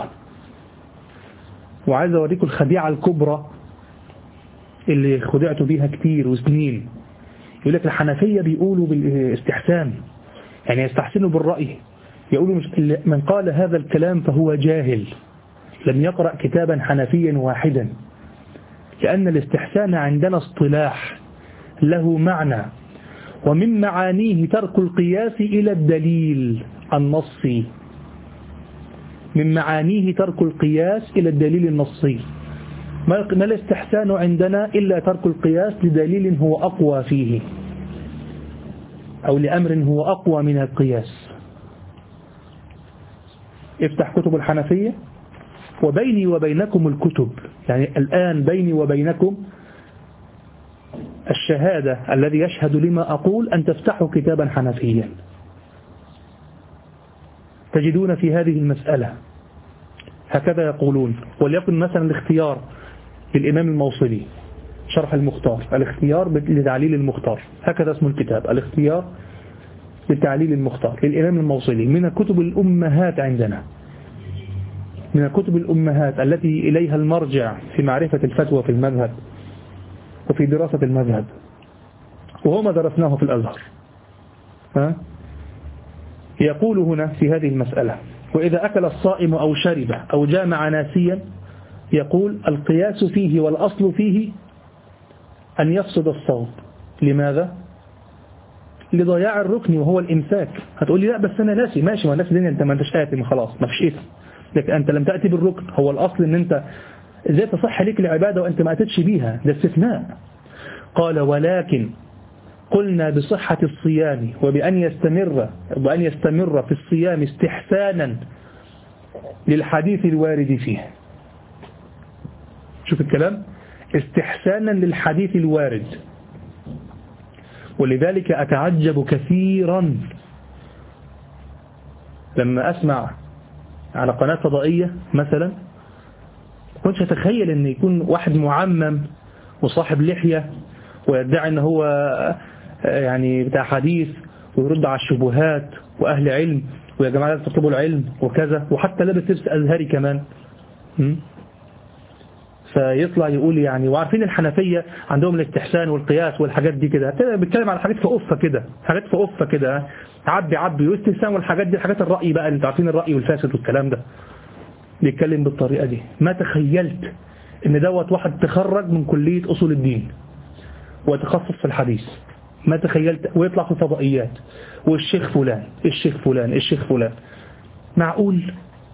[SPEAKER 1] وعايز أوريكم الخديعة الكبرى اللي خدعتوا بيها كتير وسنين. يقول لك الحنفية بيقولوا بالاستحسان، يعني يستحسنوا بالرأي. يقولوا مش من قال هذا الكلام فهو جاهل لم يقرأ كتابا حنفيا واحدا، لأن الاستحسان عندنا اصطلاح له معنى، ومن معانيه ترك القياس إلى الدليل النصي. من معانيه ترك القياس إلى الدليل النصي. ما الاستحسان عندنا إلا ترك القياس لدليل هو أقوى فيه، أو لأمر هو أقوى من القياس. افتح كتب الحنفية، وبيني وبينكم الكتب، يعني الآن بيني وبينكم الشهادة الذي يشهد لما أقول أن تفتحوا كتابا حنفيا تجدون في هذه المسألة هكذا يقولون. وليكن مثلا الاختيار للإمام الموصلي شرح المختار، الاختيار لتعليل المختار، هكذا اسم الكتاب، الاختيار لتعليل المختار للإمام الموصلي، من الكتب الأمهات عندنا، من الكتب الأمهات التي إليها المرجع في معرفة الفتوى في المذهب وفي دراسة المذهب، وهو ما درسناه في الأزهر. ها؟ يقول هنا في هذه المسألة: وإذا أكل الصائم أو شرب أو جامع ناسيا، يقول القياس فيه والأصل فيه أن يفسد الصوم. لماذا؟ لضياع الركن وهو الإمساك. هتقول لي لا بس أنا ناسي. ماشي، ما ناسي دنيا، أنت ما أنتش آثم خلاص، ما فيش إثم، لكن أنت لم تأتي بالركن. هو الأصل أن أنت إزاي تصح لك العبادة وأنت ما أتتش بيها؟ ده استثناء. قال: ولكن قلنا بصحة الصيام وبأن يستمر وبأن يستمر في الصيام استحسانا للحديث الوارد فيه. شوف الكلام، استحسانا للحديث الوارد. ولذلك أتعجب كثيرا لما أسمع على قناة فضائية مثلا، كنتش أتخيل أن يكون واحد معمم وصاحب لحية ويدعي أنه هو يعني بتاع حديث ويرد على الشبهات وأهل علم، ويا جماعة لا تطلبوا العلم وكذا، وحتى لابس لبس أزهري كمان. م? فيطلع يقول يعني، وعارفين الحنفية عندهم الاستحسان والقياس والحاجات دي كده، بيتكلم على حاجات في قفة كده، حاجات في قفة كده، عبي عبي واستحسان والحاجات دي، حاجات الرأي بقى، انتوا عارفين الرأي والفاسد والكلام ده، بيتكلم بالطريقة دي. ما تخيلت ان دوت واحد تخرج من كلية أصول الدين وتخصص في الحديث، ما تخيلت، ويطلع في فضائيات والشيخ فلان الشيخ فلان الشيخ فلان. معقول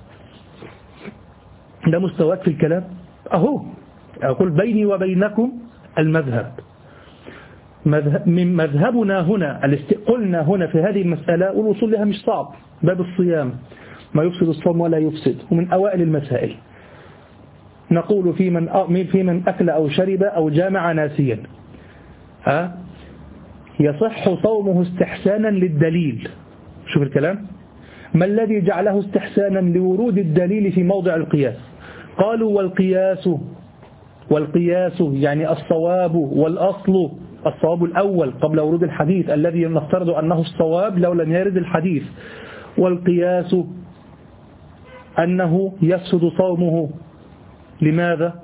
[SPEAKER 1] ده مستواك في الكلام؟ أهو أقول بيني وبينكم المذهب، مذهب من مذهبنا هنا، قلنا هنا في هذه المسألة، والوصول لها مش صعب، باب الصيام ما يفسد الصوم ولا يفسد، ومن أوائل المسائل. نقول في من في من أكل أو شرب أو جامع ناسيا، ها يصح صومه استحسانا للدليل. شوف الكلام، ما الذي جعله استحسانا؟ لورود الدليل في موضع القياس. قالوا والقياس والقياس يعني الصواب والأصل، الصواب الأول قبل ورود الحديث الذي نفترض أنه الصواب لو لم يرد الحديث، والقياس أنه يفسد صومه. لماذا؟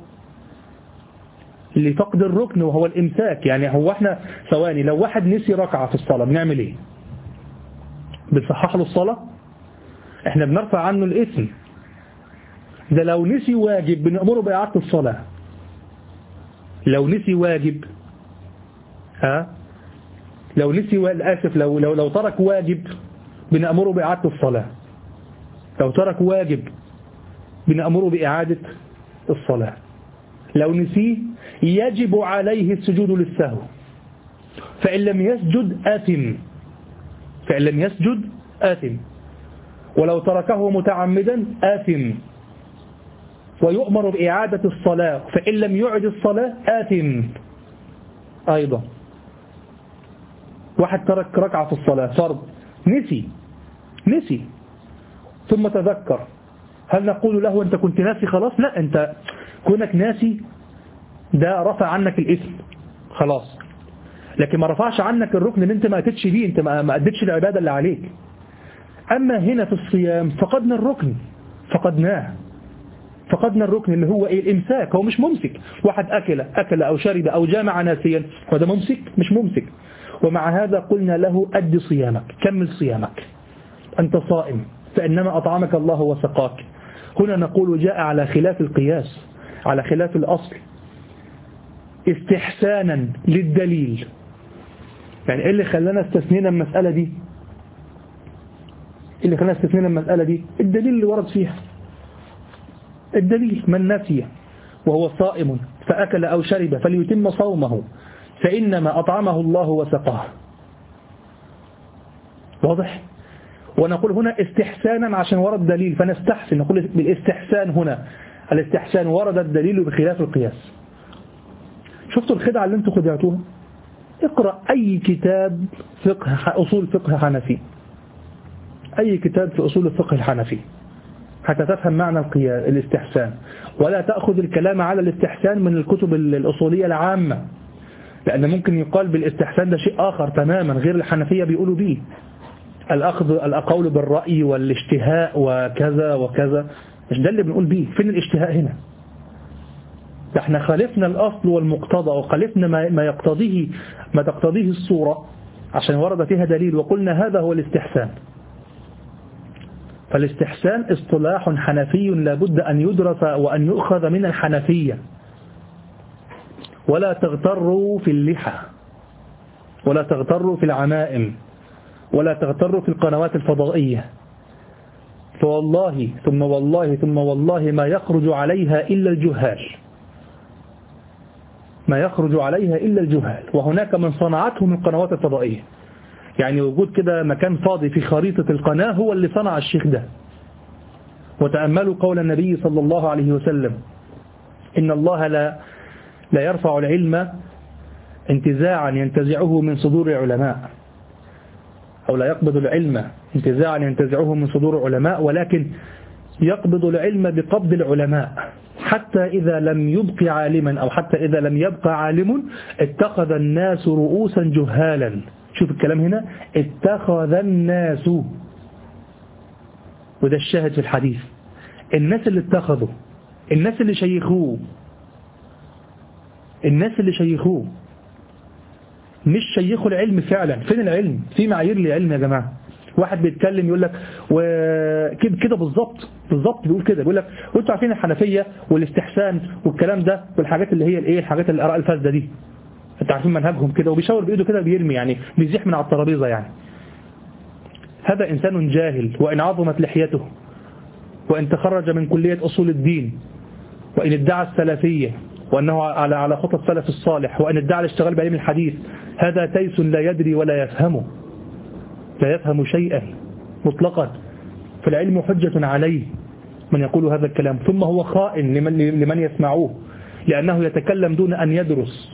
[SPEAKER 1] لفقد الركن وهو الإمساك. يعني هو احنا ثواني، لو واحد نسي ركعة في الصلاة بنعمل ايه؟ بنصحح له الصلاة؟ احنا بنرفع عنه الإثم. ده لو نسي واجب بنأمره بإعادة الصلاة. لو نسي واجب، ها لو نسي و... آسف لو لو لو ترك واجب بنأمره بإعادة الصلاة. لو ترك واجب بنأمره بإعادة الصلاة. لو نسيه يجب عليه السجود للسهو، فإن لم يسجد آثم، فإن لم يسجد آثم، ولو تركه متعمدا آثم، ويؤمر بإعادة الصلاة، فإن لم يعد الصلاة آثم أيضا. واحد ترك ركعة في الصلاة فرض، نسي نسي ثم تذكر، هل نقول له أنت كنت ناسي خلاص؟ لا، أنت كونك ناسي ده رفع عنك الإثم خلاص، لكن ما رفعش عنك الركن اللي أنت ما أتتش بيه، أنت ما أدتش العبادة اللي عليك. أما هنا في الصيام فقدنا الركن، فقدناه فقدنا الركن اللي هو إيه؟ الإمساك. هو مش ممسك، واحد أكل أكل أو شرب أو جامع ناسيا، وهذا ممسك؟ مش ممسك. ومع هذا قلنا له أد صيامك، كمل صيامك، أنت صائم فإنما أطعمك الله وسقاك. هنا نقول جاء على خلاف القياس، على خلاف الأصل، استحسانا للدليل. يعني إيه اللي خلانا استثنينا المسألة دي؟ اللي خلانا استثنينا المسألة دي الدليل اللي ورد فيها. الدليل: من نسي وهو صائم فأكل أو شرب فليتم صومه فإنما أطعمه الله وسقاه. واضح؟ ونقول هنا استحسانا عشان ورد دليل فنستحسن، نقول بالاستحسان هنا. الاستحسان ورد الدليل بخلاف القياس. شفتوا الخدعة اللي انتم خدعتوها؟ اقرأ أي كتاب فقه أصول فقه حنفي، أي كتاب في أصول الفقه الحنفي حتى تفهم معنى القياس الاستحسان، ولا تأخذ الكلام على الاستحسان من الكتب الأصولية العامة، لأن ممكن يقال بالاستحسان ده شيء آخر تماما غير الحنفية بيقولوا به، الأخذ القول بالرأي والاشتهاء وكذا وكذا. مش ده اللي بنقول به. فين الاشتهاء هنا؟ احنا خالفنا الأصل والمقتضى، وخالفنا ما ما يقتضيه ما تقتضيه الصورة عشان ورد فيها دليل، وقلنا هذا هو الاستحسان. فالاستحسان اصطلاح حنفي لابد أن يدرس وأن يؤخذ من الحنفية. ولا تغتروا في اللحى، ولا تغتروا في العمائم، ولا تغتروا في القنوات الفضائية، فوالله ثم والله ثم والله ما يخرج عليها إلا الجهال، ما يخرج عليها إلا الجهال. وهناك من صنعته من القنوات الفضائية، يعني وجود كده مكان فاضي في خريطة القناة هو اللي صنع الشيخ ده. وتأملوا قول النبي صلى الله عليه وسلم: إن الله لا لا يرفع العلم انتزاعا ينتزعه من صدور علماء، أو لا يقبض العلم انتزاعا ينتزعه من صدور علماء، ولكن يقبض العلم بقبض العلماء، حتى إذا لم يبق عالما أو حتى إذا لم يبقى عالم اتخذ الناس رؤوسا جهالا. شوف الكلام هنا، اتخذ الناس، وده الشاهد في الحديث. الناس اللي اتخذوا، الناس اللي شيخوه، الناس اللي شيخوه مش شيخوا العلم فعلا. فين العلم؟ في معايير للعلم يا جماعة. واحد بيتكلم يقول لك وكده كده بالظبط بالظبط بيقول كده، بيقول لك وانتوا عارفين الحنفية والاستحسان والكلام ده والحاجات اللي هي الايه الحاجات الآراء الفاسدة دي، انتوا عارفين منهجهم كده، وبيشاور بإيده كده بيرمي، يعني بيزيح من على الترابيزة. يعني هذا إنسان جاهل، وإن عظمت لحيته، وإن تخرج من كلية أصول الدين، وإن ادعى السلفية وأنه على على خطى السلف الصالح، وإن ادعى الاشتغال بعلم الحديث، هذا تيس لا يدري ولا يفهمه، لا يفهم شيئا مطلقا. فالعلم حجة عليه من يقول هذا الكلام، ثم هو خائن لمن, لمن يسمعوه، لأنه يتكلم دون أن يدرس،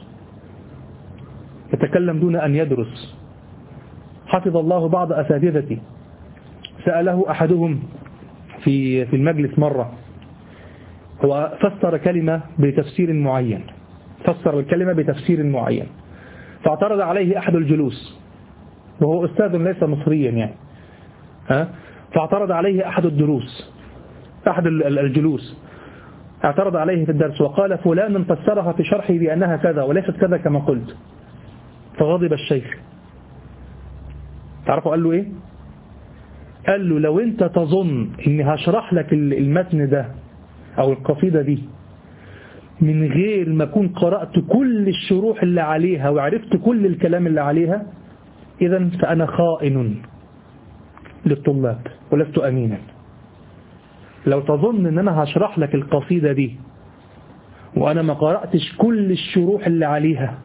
[SPEAKER 1] يتكلم دون أن يدرس. حفظ الله بعض أساتذتي، سأله أحدهم في في المجلس مرة، هو فسر كلمة بتفسير معين، فسر الكلمة بتفسير معين، فاعترض عليه أحد الجلوس، وهو أستاذ ليس مصريا يعني، ها فاعترض عليه أحد الدروس، أحد الجلوس اعترض عليه في الدرس وقال: فلان فسرها في شرحي بأنها كذا وليست كذا كما قلت. فغضب الشيخ. تعرفوا قال له إيه؟ قال له: لو أنت تظن إني هشرح لك المتن ده أو القصيدة دي من غير ما أكون قرأت كل الشروح اللي عليها وعرفت كل الكلام اللي عليها، إذن فأنا خائن للطلاب ولست أمينا. لو تظن إن أنا هشرح لك القصيدة دي وأنا ما قرأتش كل الشروح اللي عليها،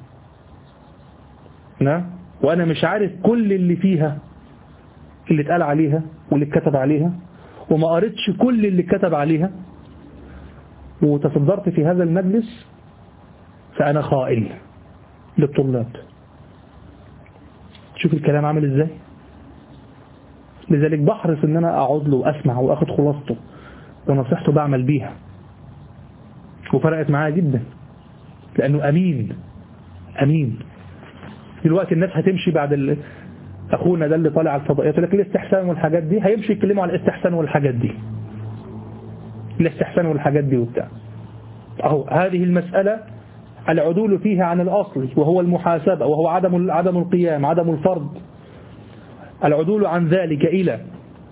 [SPEAKER 1] نعم، وأنا مش عارف كل اللي فيها، اللي اتقال عليها واللي اتكتب عليها، وما قرأتش كل اللي اتكتب عليها، وتصدرت في هذا المجلس، فأنا خائن للطلاب. شوف الكلام عامل ازاي. لذلك بحرص ان انا اقعد له واسمع واخد خلاصته ونصيحته بعمل بيها، وفرقت معايا جدا لانه امين امين. دلوقتي الناس هتمشي بعد ال... اخونا ده اللي طالع على الفضائيات لكن الاستحسان والحاجات دي هيمشي يتكلموا على الاستحسان والحاجات دي الاستحسان والحاجات دي وبتاع. اهو هذه المسألة العدول فيها عن الأصل وهو المحاسبة وهو عدم عدم القيام عدم الفرض، العدول عن ذلك إلى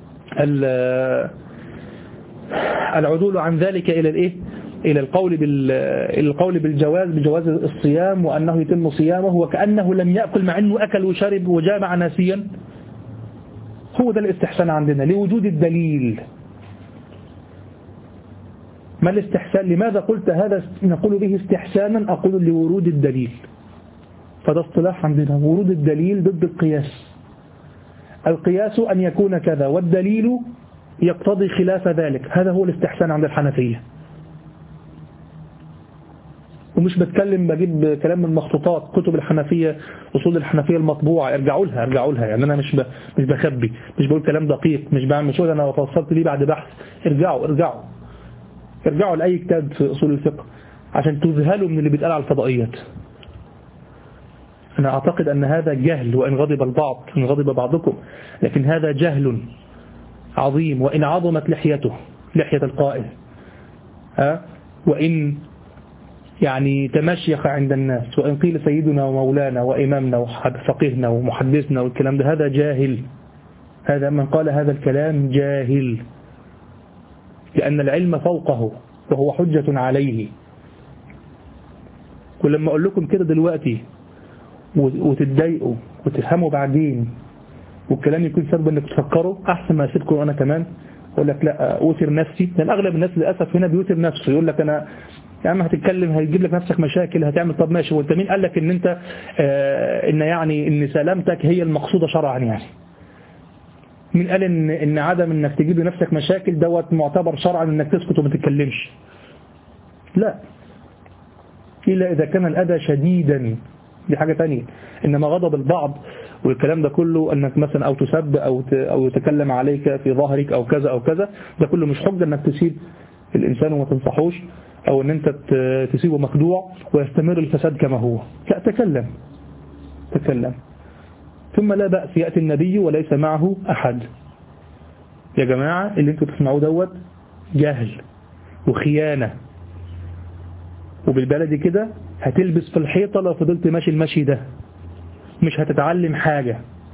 [SPEAKER 1] العدول عن ذلك إلى الإيه؟ إلى القول بال القول بالجواز بجواز الصيام وأنه يتم صيامه وكأنه لم يأكل مع أنه أكل وشرب وجامع ناسيا. هو ده الاستحسان عندنا لوجود الدليل. ما الاستحسان؟ لماذا قلت هذا نقول به استحسانا؟ أقول لورود الدليل. فده اصطلاح عندنا، ورود الدليل ضد القياس. القياس أن يكون كذا والدليل يقتضي خلاف ذلك، هذا هو الاستحسان عند الحنفية. ومش بتكلم بجيب كلام من مخطوطات كتب الحنفية، أصول الحنفية المطبوعة، ارجعوا لها ارجعوا لها يعني أنا مش ب... مش بخبي، مش بقول كلام دقيق، مش بعمل شغل أنا وصلت ليه بعد بحث. ارجعوا ارجعوا ارجعوا لأي كتاب في أصول الفقه عشان تذهلوا من اللي بيتقال على الفضائيات. أنا أعتقد أن هذا جهل، وإن غضب البعض إن غضب بعضكم، لكن هذا جهل عظيم. وإن عظمت لحيته لحية القائل ها، وإن يعني تمشيخ عند الناس، وإن قيل سيدنا ومولانا وإمامنا وفقيهنا ومحدثنا والكلام ده، هذا جاهل. هذا من قال هذا الكلام جاهل، لأن العلم فوقه وهو حجة عليه. ولما أقول لكم كده دلوقتي وتتضايقوا وتفهموا بعدين والكلام يكون سبب انك تفكروا، احسن ما اسيبكم انا كمان اقول لك لا اوتر نفسي. لان اغلب الناس للاسف هنا بيوتر نفسه، يقول لك انا يا عم هتتكلم هيجيب لك نفسك مشاكل هتعمل. طب ماشي، وانت مين قال لك ان انت آه ان يعني ان سلامتك هي المقصوده شرعا؟ يعني مين قال ان ان عدم انك تجيب لنفسك مشاكل دوت معتبر شرعا انك تسكت وما تتكلمش؟ لا، الا اذا كان الاذى شديدا، دي حاجة تانية. إنما غضب البعض والكلام ده كله أنك مثلا أو تسب أو أو يتكلم عليك في ظهرك أو كذا أو كذا، ده كله مش حجة أنك تسيب الإنسان وما تنصحوش، أو أن أنت تسيبه مخدوع ويستمر الفساد كما هو. لا، تكلم تكلم. ثم لا بأس يأتي النبي وليس معه أحد. يا جماعة اللي أنتوا تسمعوه دوت جهل وخيانة، وبالبلدي كده هتلبس في الحيطة لو فضلت ماشي المشي ده، مش هتتعلم حاجة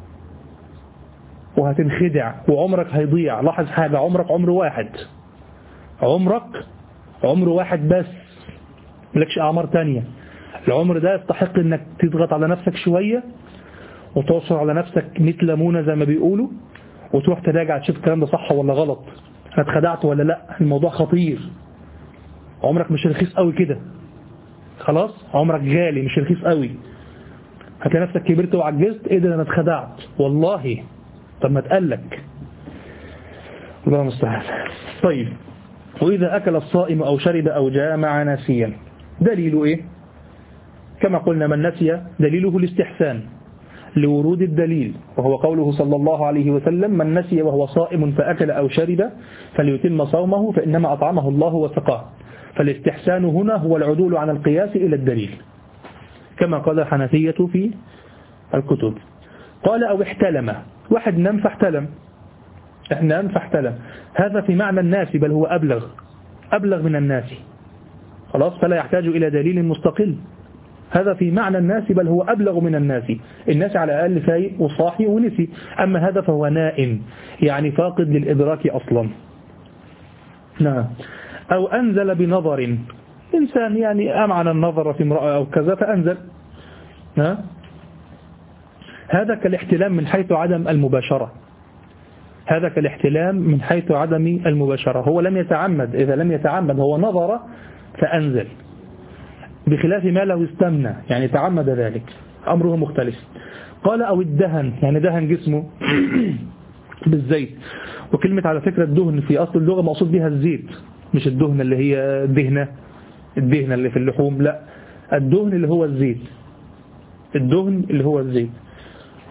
[SPEAKER 1] وهتنخدع وعمرك هيضيع. لاحظ حاجة، عمرك عمر واحد، عمرك عمر واحد بس، ملكش أعمار تانية. العمر ده يستحق انك تضغط على نفسك شوية وتوصل على نفسك مية ليمونة زي ما بيقولوا، وتروح تراجع تشوف الكلام ده صح ولا غلط، انا اتخدعت ولا لا. الموضوع خطير، عمرك مش رخيص قوي كده، خلاص عمرك غالي مش رخيص قوي. هتلاقي نفسك كبرت وعجزت، ايه ده انا اتخدعت والله. طب ما تقلك، الله المستعان. طيب، وإذا أكل الصائم أو شرب أو جامع ناسيا، دليله إيه؟ كما قلنا من نسي دليله الاستحسان لورود الدليل، وهو قوله صلى الله عليه وسلم من نسي وهو صائم فأكل أو شرب فليتم صومه فإنما أطعمه الله وسقاه. فالاستحسان هنا هو العدول عن القياس إلى الدليل كما قال الحنفية في الكتب. قال أو احتلم، واحد نام فاحتلم، نام فاحتلم، هذا في معنى الناس، بل هو أبلغ أبلغ من الناس، خلاص فلا يحتاج إلى دليل مستقل. هذا في معنى الناس بل هو أبلغ من الناس. الناس على الأقل فايق وصاحي ونسي، أما هذا فهو نائم يعني فاقد للإدراك أصلا. نعم. أو أنزل بنظر، إنسان يعني أمعن النظر في امرأة أو كذا فأنزل، ها؟ هذا كالاحتلام من حيث عدم المباشرة، هذا كالاحتلام من حيث عدم المباشرة. هو لم يتعمد، إذا لم يتعمد هو نظر فأنزل، بخلاف ما لو استمنى يعني تعمد ذلك، أمره مختلف. قال أو الدهن، يعني دهن جسمه بالزيت. وكلمة على فكرة الدهن في أصل اللغة مقصود بها الزيت، مش الدهن اللي هي دهنة الدهنة اللي في اللحوم، لا، الدهن اللي هو الزيت، الدهن اللي هو الزيت.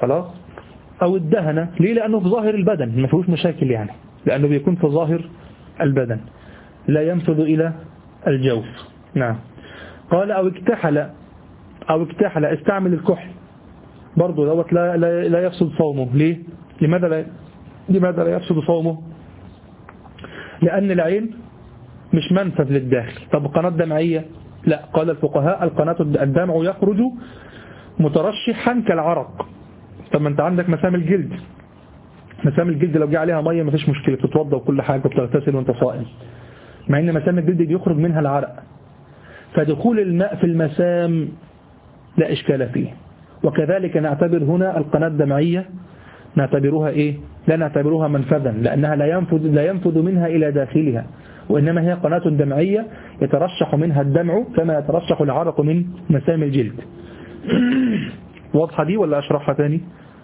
[SPEAKER 1] خلاص، أو الدهن. ليه؟ لأنه في ظاهر البدن ما فيهوش مشاكل يعني، لأنه بيكون في ظاهر البدن لا ينفذ إلى الجوف. نعم. قال أو اكتحل، أو اكتحل استعمل الكحل برضو دوت لا, لا, لا يفسد صومه. ليه؟ لماذا لا, لماذا لا يفسد صومه؟ لأن العين مش منفذ للداخل. طب قناة دمعية؟ لا، قال الفقهاء القناة الدمع يخرج مترشحا كالعرق. طب ما انت عندك مسام الجلد، مسام الجلد لو جه عليها مية ما فيش مشكلة، بتتوضى وكل حاجة وبتغتسل وانت صائم، مع ان مسام الجلد بيخرج منها العرق. فدخول الماء في المسام لا إشكال فيه. وكذلك نعتبر هنا القناة الدمعية نعتبرها إيه؟ لا نعتبرها منفذا، لأنها لا ينفذ, لا ينفذ منها إلى داخلها، وإنما هي قناة دمعية يترشح منها الدمع كما يترشح العرق من مسام الجلد. واضحة دي ولا أشرحها تاني؟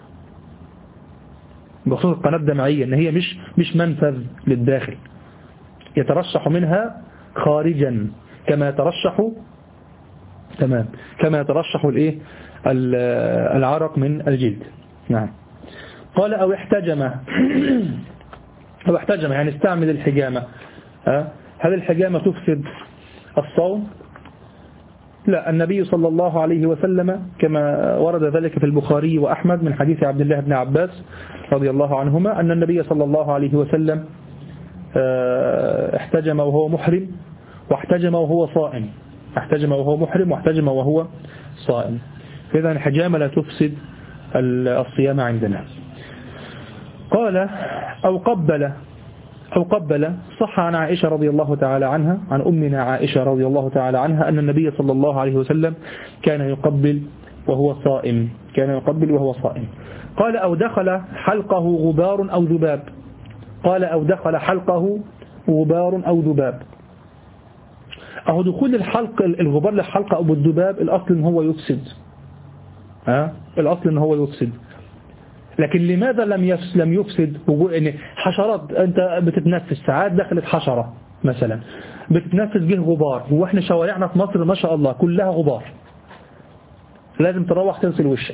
[SPEAKER 1] بخصوص القناة الدمعية إن هي مش مش منفذ للداخل، يترشح منها خارجا كما يترشح تمام كما يترشح الايه العرق من الجلد. نعم. قال أو احتجم، أو احتجم يعني استعمل الحجامة. هل الحجامة تفسد الصوم؟ لا، النبي صلى الله عليه وسلم كما ورد ذلك في البخاري وأحمد من حديث عبد الله بن عباس رضي الله عنهما أن النبي صلى الله عليه وسلم احتجم وهو محرم واحتجم وهو صائم، احتجم وهو محرم واحتجم وهو صائم. فإذا الحجامة لا تفسد الصيام عندنا. قال أو قبل، أو قبل صح عن عائشة رضي الله تعالى عنها، عن أمنا عائشة رضي الله تعالى عنها أن النبي صلى الله عليه وسلم كان يقبل وهو صائم، كان يقبل وهو صائم. قال أو دخل حلقه غبار أو ذباب، قال أو دخل حلقه غبار أو ذباب. أهو دخول الحلق الغبار للحلقة أو الذباب الأصل إن هو يفسد، ها الأصل إن هو يفسد. لكن لماذا لم لم يفسد؟ إن حشرات أنت بتتنفس ساعات دخلت حشرة مثلا بتتنفس به غبار، وإحنا شوارعنا في مصر ما شاء الله كلها غبار، لازم تروح تغسل وشك.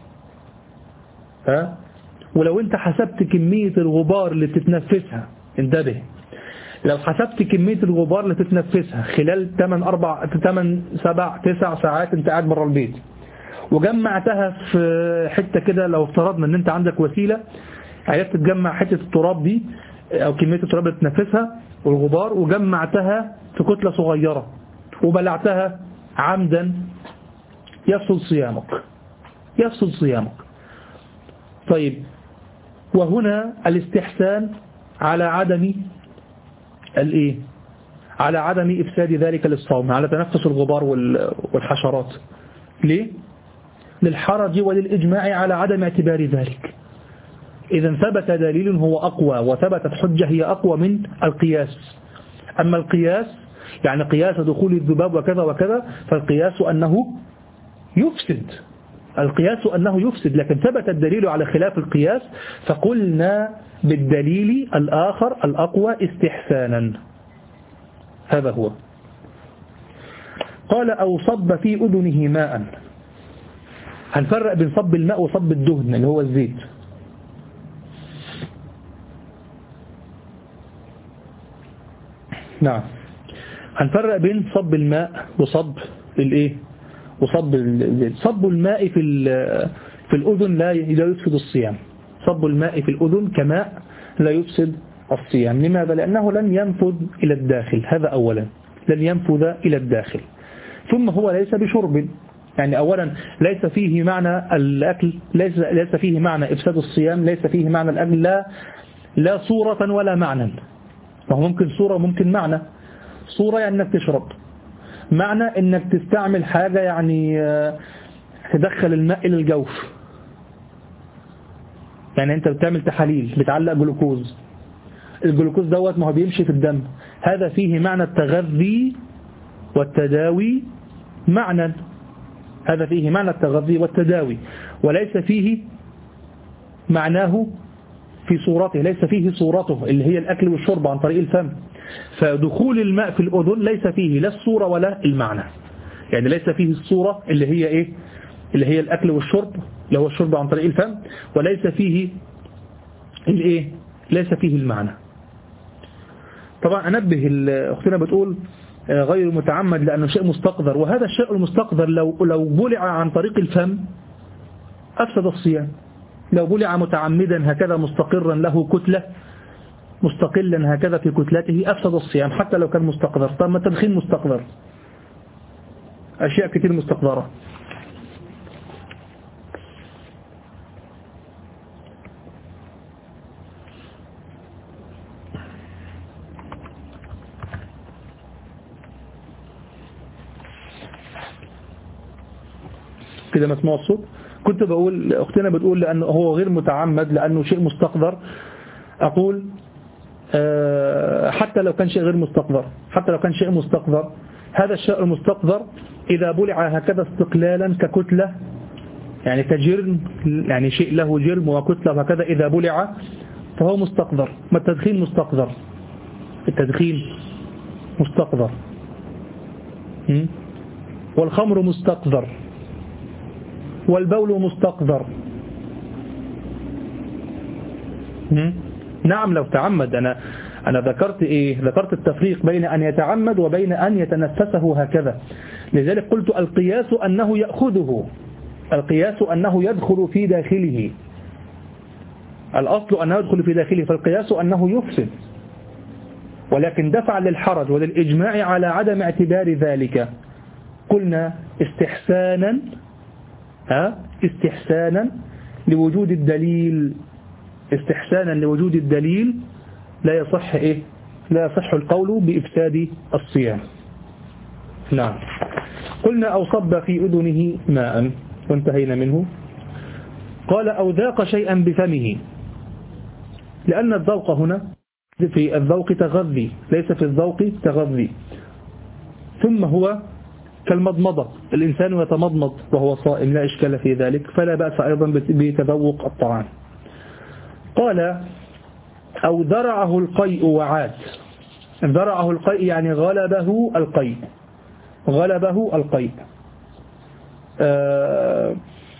[SPEAKER 1] ها ولو أنت حسبت كمية الغبار اللي بتتنفسها، انتبه، لو حسبت كمية الغبار اللي تتنفسها خلال ثمانية أربعة ثمانية سبعة تسعة ساعات انت قاعد بره البيت، وجمعتها في حتة كده، لو افترضنا ان انت عندك وسيلة عرفت تجمع حتة التراب دي او كمية التراب اللي تتنفسها والغبار، وجمعتها في كتلة صغيرة وبلعتها عمدا، يفسد صيامك، يفسد صيامك. طيب، وهنا الاستحسان على عدم الايه على عدم إفساد ذلك للصوم، على تنفس الغبار والحشرات. ليه؟ للحرج وللإجماع على عدم اعتبار ذلك. إذا ثبت دليل هو أقوى وثبتت حجة هي أقوى من القياس. أما القياس يعني قياس دخول الذباب وكذا وكذا، فالقياس أنه يفسد، القياس أنه يفسد، لكن ثبت الدليل على خلاف القياس فقلنا بالدليل الآخر الأقوى استحسانا. هذا هو. قال أو صب في أذنه ماء. هنفرق بين صب الماء وصب الدهن اللي هو الزيت. نعم، هنفرق بين صب الماء وصب الايه وصب الزيت. صب الماء في في الأذن لا يفسد الصيام، صب الماء في الأذن كماء لا يفسد الصيام. لماذا؟ لأنه لن ينفذ إلى الداخل، هذا أولا، لن ينفذ إلى الداخل. ثم هو ليس بشرب، يعني أولا ليس فيه معنى الأكل، ليس ليس فيه معنى إفساد الصيام، ليس فيه معنى الأكل، لا لا صورة ولا معنى. وهو ممكن صورة ممكن معنى. صورة يعني أنك تشرب، معنى أنك تستعمل حاجة يعني تدخل الماء إلى الجوف، يعني أنت بتعمل تحاليل بتعلق جلوكوز، الجلوكوز دوت ما هو بيمشي في الدم، هذا فيه معنى التغذي والتداوي معنى، هذا فيه معنى التغذي والتداوي، وليس فيه معناه في صورته، ليس فيه صورته اللي هي الأكل والشرب عن طريق الفم. فدخول الماء في الأذن ليس فيه لا الصورة ولا المعنى، يعني ليس فيه الصورة اللي هي إيه اللي هي الأكل والشرب، اللي هو الشرب عن طريق الفم، وليس فيه الايه ليس فيه المعنى. طبعا أنبه أختنا بتقول غير متعمد لأنه شيء مستقذر، وهذا الشيء المستقذر لو لو بلع عن طريق الفم أفسد الصيام. لو بلع متعمدا هكذا مستقرا له كتلة مستقلا هكذا في كتلته أفسد الصيام حتى لو كان مستقذر. طب ما التدخين مستقذر، أشياء كتير مستقذرة. كده مسموع الصوت. كنت بقول أختنا بتقول لأنه هو غير متعمد لأنه شيء مستقذر. أقول حتى لو كان شيء غير مستقذر، حتى لو كان شيء مستقذر، هذا الشيء المستقذر إذا بلع هكذا استقلالا ككتلة، يعني كجرم، يعني شيء له جرم وكتلة وهكذا إذا بلع فهو مستقذر. ما التدخين مستقذر، التدخين مستقذر، والخمر مستقذر، والبول مستقذر. نعم لو تعمد. أنا أنا ذكرت إيه؟ ذكرت التفريق بين أن يتعمد وبين أن يتنفسه هكذا. لذلك قلت القياس أنه يأخذه، القياس أنه يدخل في داخله، الأصل أنه يدخل في داخله، فالقياس أنه يفسد. ولكن دفع للحرج وللإجماع على عدم اعتبار ذلك قلنا استحسانا ها استحسانا لوجود الدليل، استحسانا لوجود الدليل لا يصح إيه لا يصح القول بإفساد الصيام. نعم. قلنا أو صب في أذنه ماء وانتهينا منه. قال أو ذاق شيئا بفمه، لأن الذوق هنا في الذوق تغذي، ليس في الذوق تغذي. ثم هو كالمضمضة، الإنسان يتمضمض وهو صائم لا إشكال في ذلك، فلا بأس أيضا بتذوق الطعام. قال أو ذرعه القيء وعاد. ذرعه القيء يعني غلبه القيء، غلبه القيء. آه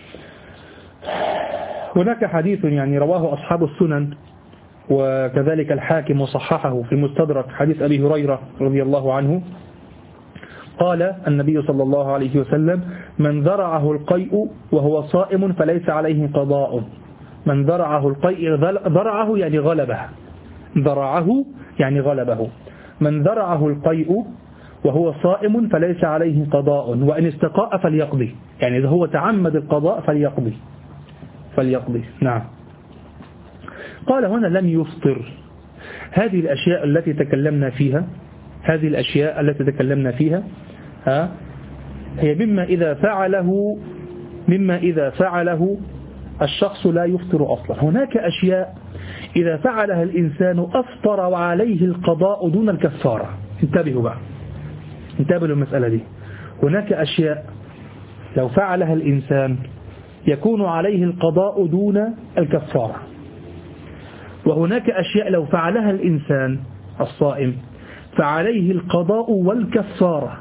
[SPEAKER 1] هناك حديث يعني رواه أصحاب السنن وكذلك الحاكم وصححه في المستدرك، حديث أبي هريرة رضي الله عنه قال النبي صلى الله عليه وسلم من ذرعه القيء وهو صائم فليس عليه قضاء. من ذرعه القيء، ذرعه يعني غلبه، ذرعه يعني غلبه. من ذرعه القيء وهو صائم فليس عليه قضاء، وإن استقاء فليقضي، يعني إذا هو تعمد القضاء فليقضي فليقضي. نعم. قال هنا لم يفطر. هذه الأشياء التي تكلمنا فيها هذه الأشياء التي تكلمنا فيها ها هي مما إذا فعله مما إذا فعله الشخص لا يفطر أصلا. هناك أشياء إذا فعلها الإنسان أفطر وعليه القضاء دون الكفارة. انتبهوا بقى، انتبهوا للمسألة دي. هناك أشياء لو فعلها الإنسان يكون عليه القضاء دون الكفارة، وهناك أشياء لو فعلها الإنسان الصائم فعليه القضاء والكفارة،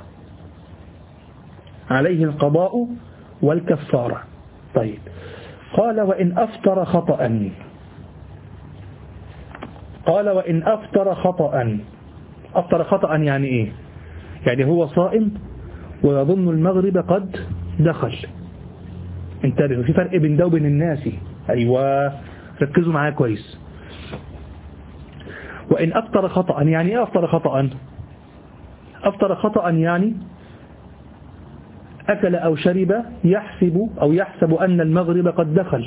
[SPEAKER 1] عليه القضاء والكفارة. طيب قال وإن أفطر خطأ، قال وإن أفطر خطأ. أفطر خطأ يعني إيه؟ يعني هو صائم ويظن المغرب قد دخل. انتبهوا، في فرق بين ده وبين الناس. أيوة ركزوا معايا كويس. وإن أفطر خطأ يعني إيه؟ أفطر خطأ أفطر خطأ يعني أكل أو شرب يحسب أو يحسب أن المغرب قد دخل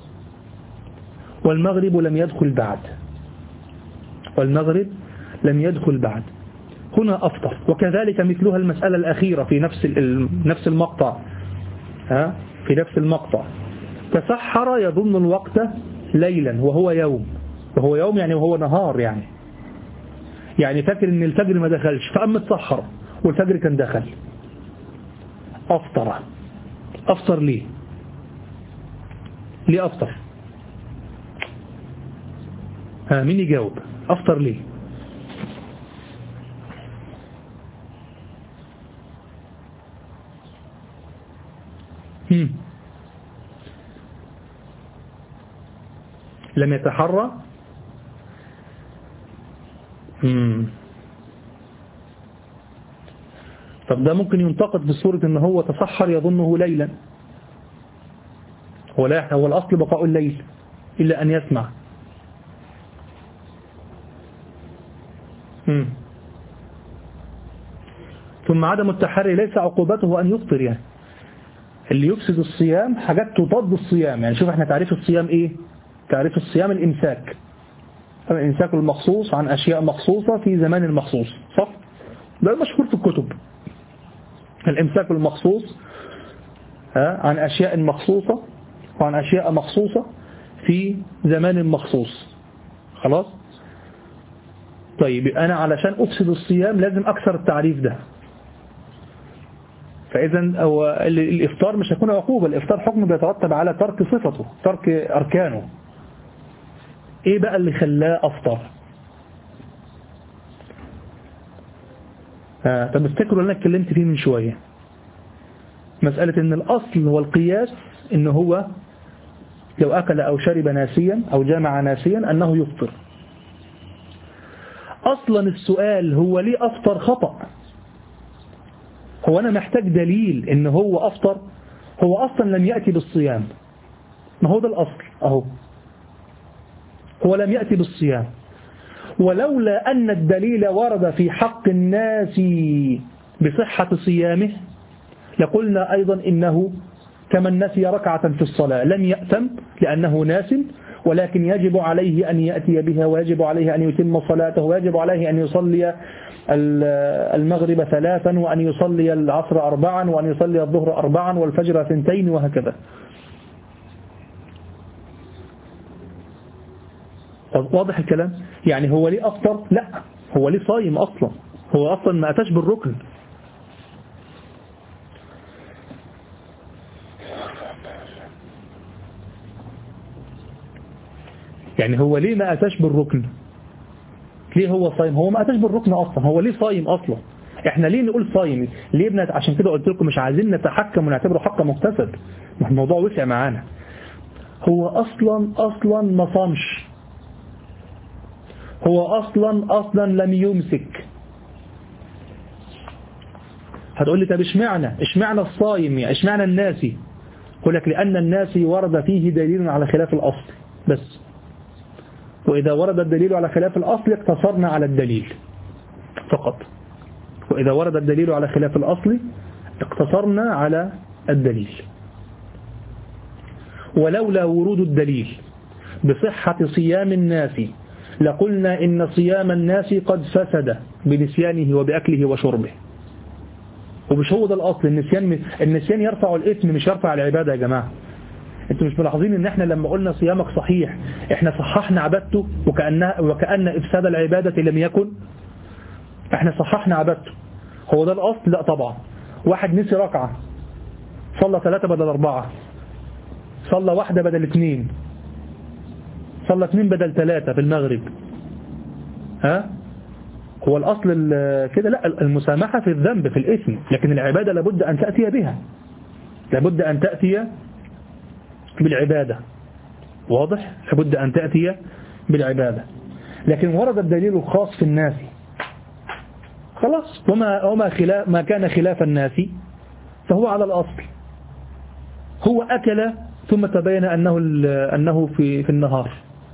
[SPEAKER 1] والمغرب لم يدخل بعد والمغرب لم يدخل بعد هنا أفطر. وكذلك مثلها المسألة الأخيرة في نفس نفس المقطع ها في نفس المقطع تسحر يظن الوقت ليلا وهو يوم، وهو يوم يعني وهو نهار، يعني يعني فاكر ان الفجر ما دخلش فقام متسحر والفجر كان دخل. أفطر. أفطر ليه؟ ليه أفطر؟ ها مين يجاوب؟ أفطر ليه؟ هم. لم يتحرى. هم. طب ده ممكن ينتقد بصورة ان هو تسحر يظنه ليلا، هو لا، هو الأصل بقاء الليل إلا أن يسمع. هم. ثم عدم التحري ليس عقوبته أن يفطر، يعني اللي يفسد الصيام حاجات تضاد الصيام. يعني شوف احنا تعريف الصيام ايه؟ تعريف الصيام الإمساك، الإمساك المخصوص عن أشياء مخصوصة في زمان المخصوص، صح؟ ده المشهور في الكتب، الإمساك المخصوص عن أشياء مخصوصة وعن أشياء مخصوصة في زمان مخصوص. خلاص؟ طيب أنا علشان أفسد الصيام لازم أكثر التعريف ده. فإذا الإفطار مش هيكون عقوبة، الإفطار حكم بيترتب على ترك صفته، ترك أركانه. إيه بقى اللي خلاه أفطر؟ آه طب افتكروا اللي أنا اتكلمت فيه من شوية، مسألة إن الأصل هو القياس، إن هو لو أكل أو شرب ناسيا أو جامع ناسيا أنه يفطر. أصلا السؤال هو ليه أفطر خطأ؟ هو أنا محتاج دليل إن هو أفطر؟ هو أصلا لم يأتي بالصيام، ما هو ده الأصل أهو، هو لم يأتي بالصيام. ولولا أن الدليل ورد في حق الناس بصحة صيامه لقلنا أيضا إنه كمن نسي ركعة في الصلاة لم يأتم لأنه ناس، ولكن يجب عليه أن يأتي بها، ويجب عليه أن يتم صلاته، ويجب عليه أن يصلي المغرب ثلاثا، وأن يصلي العصر أربعا، وأن يصلي الظهر أربعا، والفجر ثنتين، وهكذا. واضح الكلام؟ يعني هو ليه أفطر؟ لا، هو ليه صايم أصلا، هو أصلا ما أتاش بالركن. يعني هو ليه ما أتاش بالركن؟ ليه هو صايم؟ هو ما أتاش بالركن أصلا، هو ليه صايم أصلا؟ إحنا ليه نقول صايم؟ ليه بنت؟ عشان كده قلت لكم مش عايزين نتحكم ونعتبره حق مكتسب، الموضوع وسع معانا. هو أصلا أصلا ما صامش، هو أصلا أصلا لم يمسك. هتقول لي طب اشمعنى اشمعنى الصايم، يعني اشمعنى الناسي؟ أقول لك لأن الناسي ورد فيه دليل على خلاف الأصل بس، وإذا ورد الدليل على خلاف الأصل اقتصرنا على الدليل فقط، وإذا ورد الدليل على خلاف الأصل اقتصرنا على الدليل. ولولا ورود الدليل بصحة صيام الناس لقلنا إن صيام الناس قد فسد بنسيانه وبأكله وشربه. ومش هو ده الأصل، النسيان النسيان يرفع الإثم مش يرفع العبادة يا جماعة. انتوا مش ملاحظين ان احنا لما قلنا صيامك صحيح احنا صححنا عبادته، وكأن وكأن افساد العبادة لم يكن، احنا صححنا عبادته. هو ده الأصل؟ لا طبعا. واحد نسي ركعة صلى ثلاثة بدل أربعة، صلى واحدة بدل اثنين، صلى اثنين بدل ثلاثة في المغرب، ها؟ هو الأصل كده؟ لا، المسامحة في الذنب في الإثم، لكن العبادة لابد أن تأتي بها، لابد أن تأتي بالعبادة. واضح؟ لابد أن تأتي بالعبادة. لكن ورد الدليل الخاص في الناس خلاص، وما وما خلاف ما كان خلاف الناس فهو على الأصل. هو أكل ثم تبين أنه أنه في في النهار،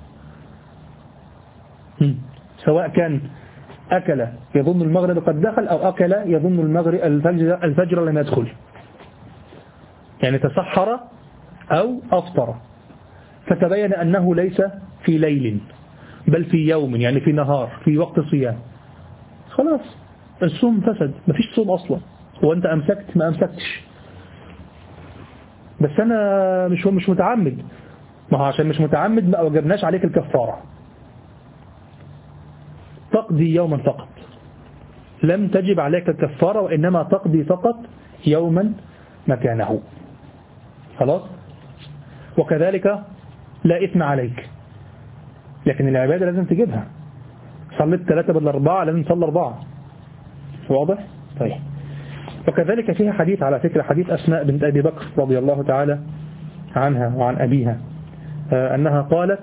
[SPEAKER 1] سواء كان أكل يظن المغرب قد دخل أو أكل يظن المغرب الفجر الفجر لم يدخل، يعني تسحر أو أفطر فتبين أنه ليس في ليل بل في يوم، يعني في نهار، في وقت صيام، خلاص الصوم فسد، مفيش صوم أصلا. هو أنت أمسكت ما أمسكتش، بس أنا مش مش متعمد، ما هو عشان مش متعمد ما وجبناش عليك الكفارة، تقضي يوما فقط، لم تجب عليك الكفارة، وإنما تقضي فقط يوما مكانه، خلاص. وكذلك لا إثم عليك، لكن العبادة لازم تجيبها. صليت ثلاثة بدل أربعة لازم تصلي أربعة، واضح؟ طيب وكذلك فيها حديث على فكرة، حديث أسماء بنت أبي بكر رضي الله تعالى عنها وعن أبيها أنها قالت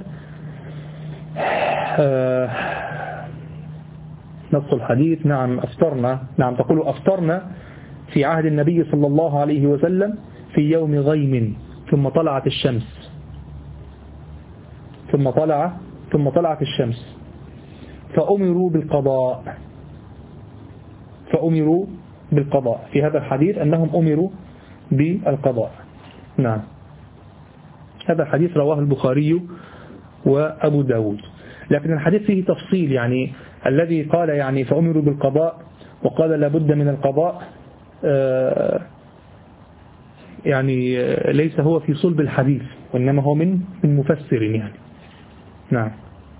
[SPEAKER 1] نص الحديث نعم أفطرنا نعم تقول أفطرنا في عهد النبي صلى الله عليه وسلم في يوم غيم ثم طلعت الشمس ثم طلع ثم طلعت الشمس فأمروا بالقضاء فأمروا بالقضاء في هذا الحديث أنهم أمروا بالقضاء. نعم هذا الحديث رواه البخاري وأبو داود. لكن الحديث فيه تفصيل، يعني الذي قال يعني فأمروا بالقضاء وقال لابد من القضاء يعني ليس هو في صلب الحديث، وإنما هو من من مفسر يعني. نعم.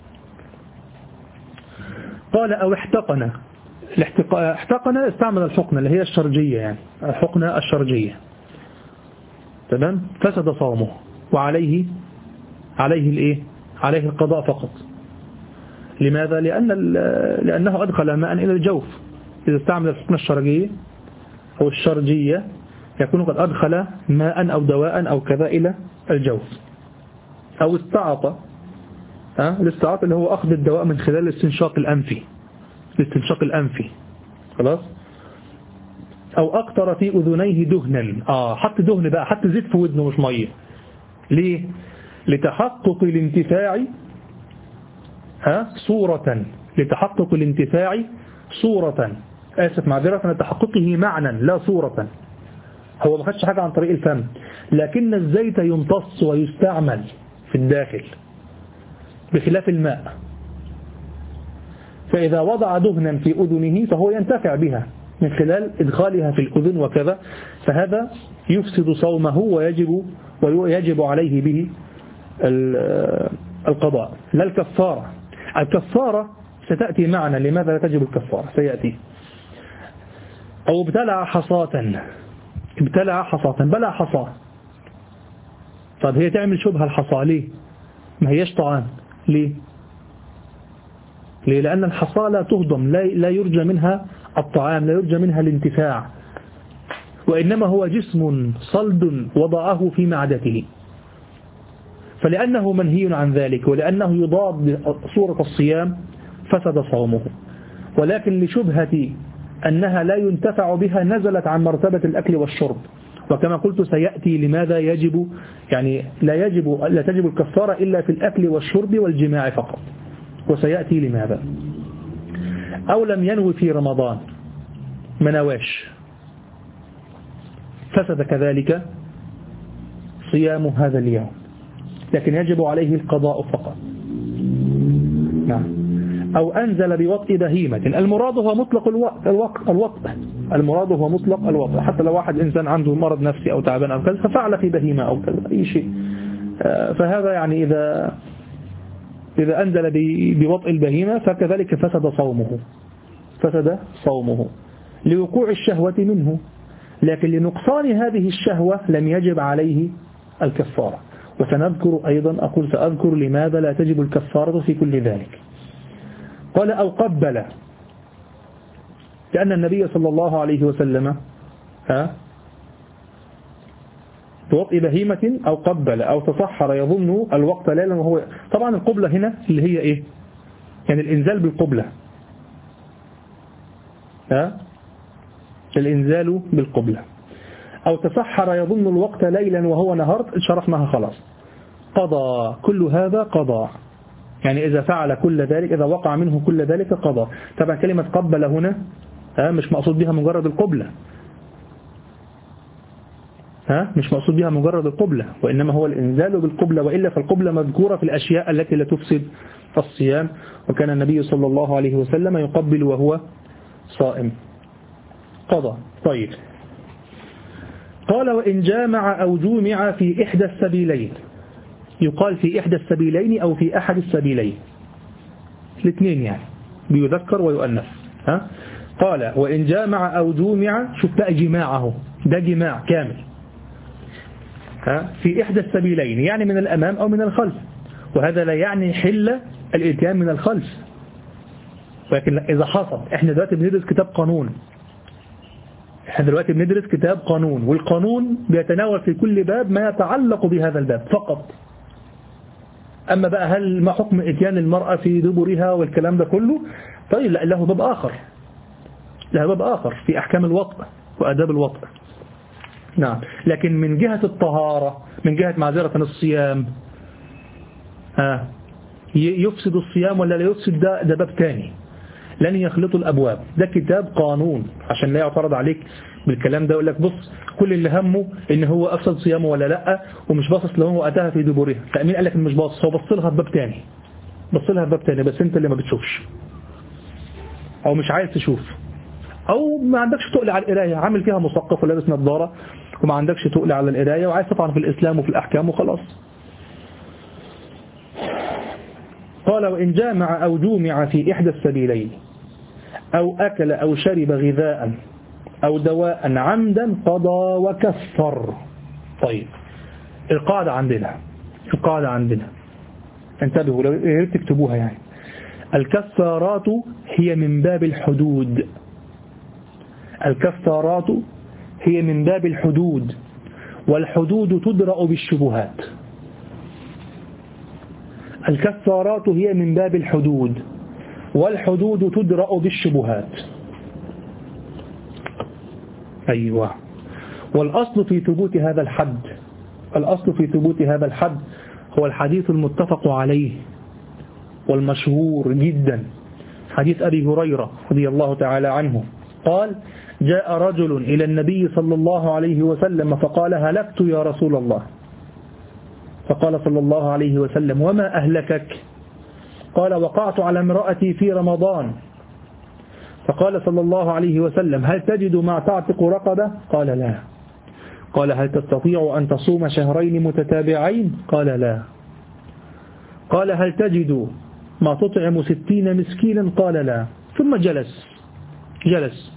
[SPEAKER 1] قال أو احتقن. احتقن استعمل الحقنة اللي هي الشرجية، يعني الحقنة الشرجية. تمام. فسد صومه وعليه عليه الايه عليه القضاء فقط. لماذا؟ لأن لأنه أدخل ماء إلى الجوف. إذا استعمل الحقنة الشرجية أو الشرجية يكون قد أدخل ماء أو دواء أو كذا إلى الجوف. أو استعاط، الاستعاط اللي هو أخذ الدواء من خلال الاستنشاق الأنفي الاستنشاق الأنفي خلاص. أو أقطر في أذنيه دهنا، آه حط دهن بقى، حط زيت في ودنه مش مية. ليه؟ لتحقق الانتفاع ها صورة لتحقق الانتفاع صورة آسف معذرة لتحققه معنى لا صورة. هو ما خدش حاجة عن طريق الفم، لكن الزيت يمتص ويستعمل في الداخل بخلاف الماء. فإذا وضع دهنا في أذنه فهو ينتفع بها من خلال إدخالها في الأذن وكذا، فهذا يفسد صومه ويجب ويجب عليه به القضاء لا الكفارة. الكفارة ستأتي معنا، لماذا لا تجب الكفارة سيأتي. أو ابتلع حصاة ابتلع حصاة بلع حصاة. طب هي تعمل شبه الحصاة ليه؟ ما هيش طعام ليه؟ ليه؟ لأن الحصاة لا تهضم، لا, لا يرجى منها الطعام، لا يرجى منها الانتفاع، وإنما هو جسم صلد وضعه في معدته. فلأنه منهي عن ذلك ولأنه يضاد صورة الصيام فسد صومه. ولكن لشبهة أنها لا ينتفع بها نزلت عن مرتبة الأكل والشرب، وكما قلت سيأتي لماذا يجب يعني لا يجب لا تجب الكفارة إلا في الأكل والشرب والجماع فقط، وسيأتي لماذا. أو لم ينوي في رمضان منواش فسد كذلك صيام هذا اليوم، لكن يجب عليه القضاء فقط. نعم. أو أنزل بوطء بهيمة، المراد هو مطلق الوطء الوطء الوطء المراد هو مطلق الوطء، حتى لو واحد إنسان عنده مرض نفسي أو تعبان أو كذا ففعل في بهيمة أو كذا أي شيء، فهذا يعني إذا إذا أنزل بوطء البهيمة فكذلك فسد صومه فسد صومه لوقوع الشهوة منه، لكن لنقصان هذه الشهوة لم يجب عليه الكفارة. وسنذكر أيضا أقول سأذكر لماذا لا تجب الكفارة في كل ذلك. قال أو قبل، لأن النبي صلى الله عليه وسلم ها بوطء بهيمة أو قبل أو تصحر يظن الوقت ليلا وهو طبعا القبلة هنا اللي هي إيه يعني الإنزال بالقبلة ها الإنزال بالقبلة. أو تصحر يظن الوقت ليلا وهو نهار شرحناها خلاص، قضى كل هذا قضى، يعني إذا فعل كل ذلك إذا وقع منه كل ذلك قضى. طبعا كلمة قبل هنا ها مش مقصود بها مجرد القبلة ها مش مقصود بها مجرد القبلة، وإنما هو الإنزال بالقبلة، وإلا فالقبلة مذكورة في الأشياء التي لا تفسد الصيام، وكان النبي صلى الله عليه وسلم يقبل وهو صائم. قضى. طيب قال وإن جامع أو جومع في إحدى السبيلين، يقال في إحدى السبيلين أو في أحد السبيلين الاثنين يعني بيذكر ويؤنث ها. قال وإن جامع أو جومع، شوف بقى جماعه ده جماع كامل ها في إحدى السبيلين، يعني من الأمام أو من الخلف، وهذا لا يعني حل الإتيان من الخلف، ولكن إذا حصل، إحنا دلوقتي بندرس كتاب قانون، احنا دلوقتي بندرس كتاب قانون، والقانون بيتناول في كل باب ما يتعلق بهذا الباب فقط. أما بقى هل ما حكم إتيان المرأة في دبرها والكلام ده كله، طيب لا، له باب آخر، له باب آخر في أحكام الوطء وأداب الوطء. نعم. لكن من جهة الطهارة، من جهة معذرة الصيام، ها يفسد الصيام ولا لا يفسد، ده, ده باب تاني، لن يخلطوا الأبواب. ده كتاب قانون عشان لا يعترض عليك بالكلام ده، يقول لك بص كل اللي همه ان هو أفسد صيامه ولا لا، ومش باصص لهم وأتاها في دبورها. فأمين قال لك مش باصص، هو بص لها بباب تاني، بص لها بباب تاني، بس انت اللي ما بتشوفش او مش عايز تشوف، او ما عندكش تقل على القرايه، عامل فيها مثقف ولابس نظاره وما عندكش تقل على القرايه وعايز تطعن في الإسلام وفي الأحكام وخلاص. قال وإن جامع أو جومع في إحدى السبيلين أو أكل أو شرب غذاء أو دواء عمدا قضى وكفر. طيب القاعدة عندنا، القاعدة عندنا انتبهوا لو تكتبوها يعني، الكفارات هي من باب الحدود، الكفارات هي من باب الحدود، والحدود تدرأ بالشبهات. الكفارات هي من باب الحدود، والحدود تدرأ بالشبهات. أيوة. والأصل في ثبوت هذا الحد، الأصل في ثبوت هذا الحد هو الحديث المتفق عليه والمشهور جدا، حديث أبي هريرة رضي الله تعالى عنه قال جاء رجل إلى النبي صلى الله عليه وسلم فقال هلكت يا رسول الله، فقال صلى الله عليه وسلم وما أهلكك؟ قال وقعت على امرأتي في رمضان، فقال صلى الله عليه وسلم هل تجد ما تعتق رقبة؟ قال لا. قال هل تستطيع أن تصوم شهرين متتابعين؟ قال لا. قال هل تجد ما تطعم ستين مسكينا؟ قال لا. ثم جلس جلس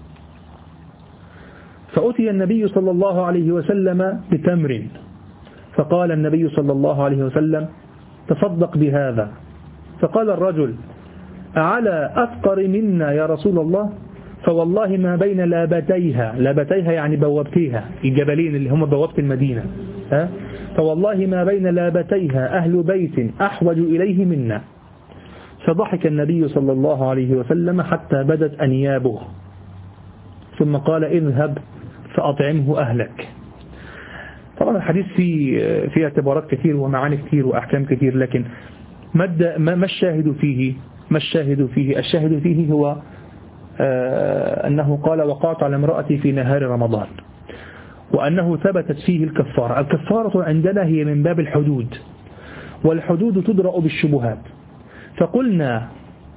[SPEAKER 1] فأتي النبي صلى الله عليه وسلم بتمر، فقال النبي صلى الله عليه وسلم تصدق بهذا. فقال الرجل أعلى أفقر منا يا رسول الله؟ فوالله ما بين لابتيها، لابتيها يعني بوابتيها، الجبلين اللي هم بوابة المدينة، ها؟ فوالله ما بين لابتيها أهل بيت أحوج إليه منا. فضحك النبي صلى الله عليه وسلم حتى بدت أنيابه، ثم قال اذهب فأطعمه أهلك. طبعا الحديث فيه فيه اعتبارات كثير ومعاني كثير وأحكام كثير، لكن ما الشاهد فيه؟ ما الشاهد فيه؟ الشاهد فيه هو آه أنه قال وقعت على امرأتي في نهار رمضان، وأنه ثبتت فيه الكفارة. الكفارة عندنا هي من باب الحدود، والحدود تدرأ بالشبهات. فقلنا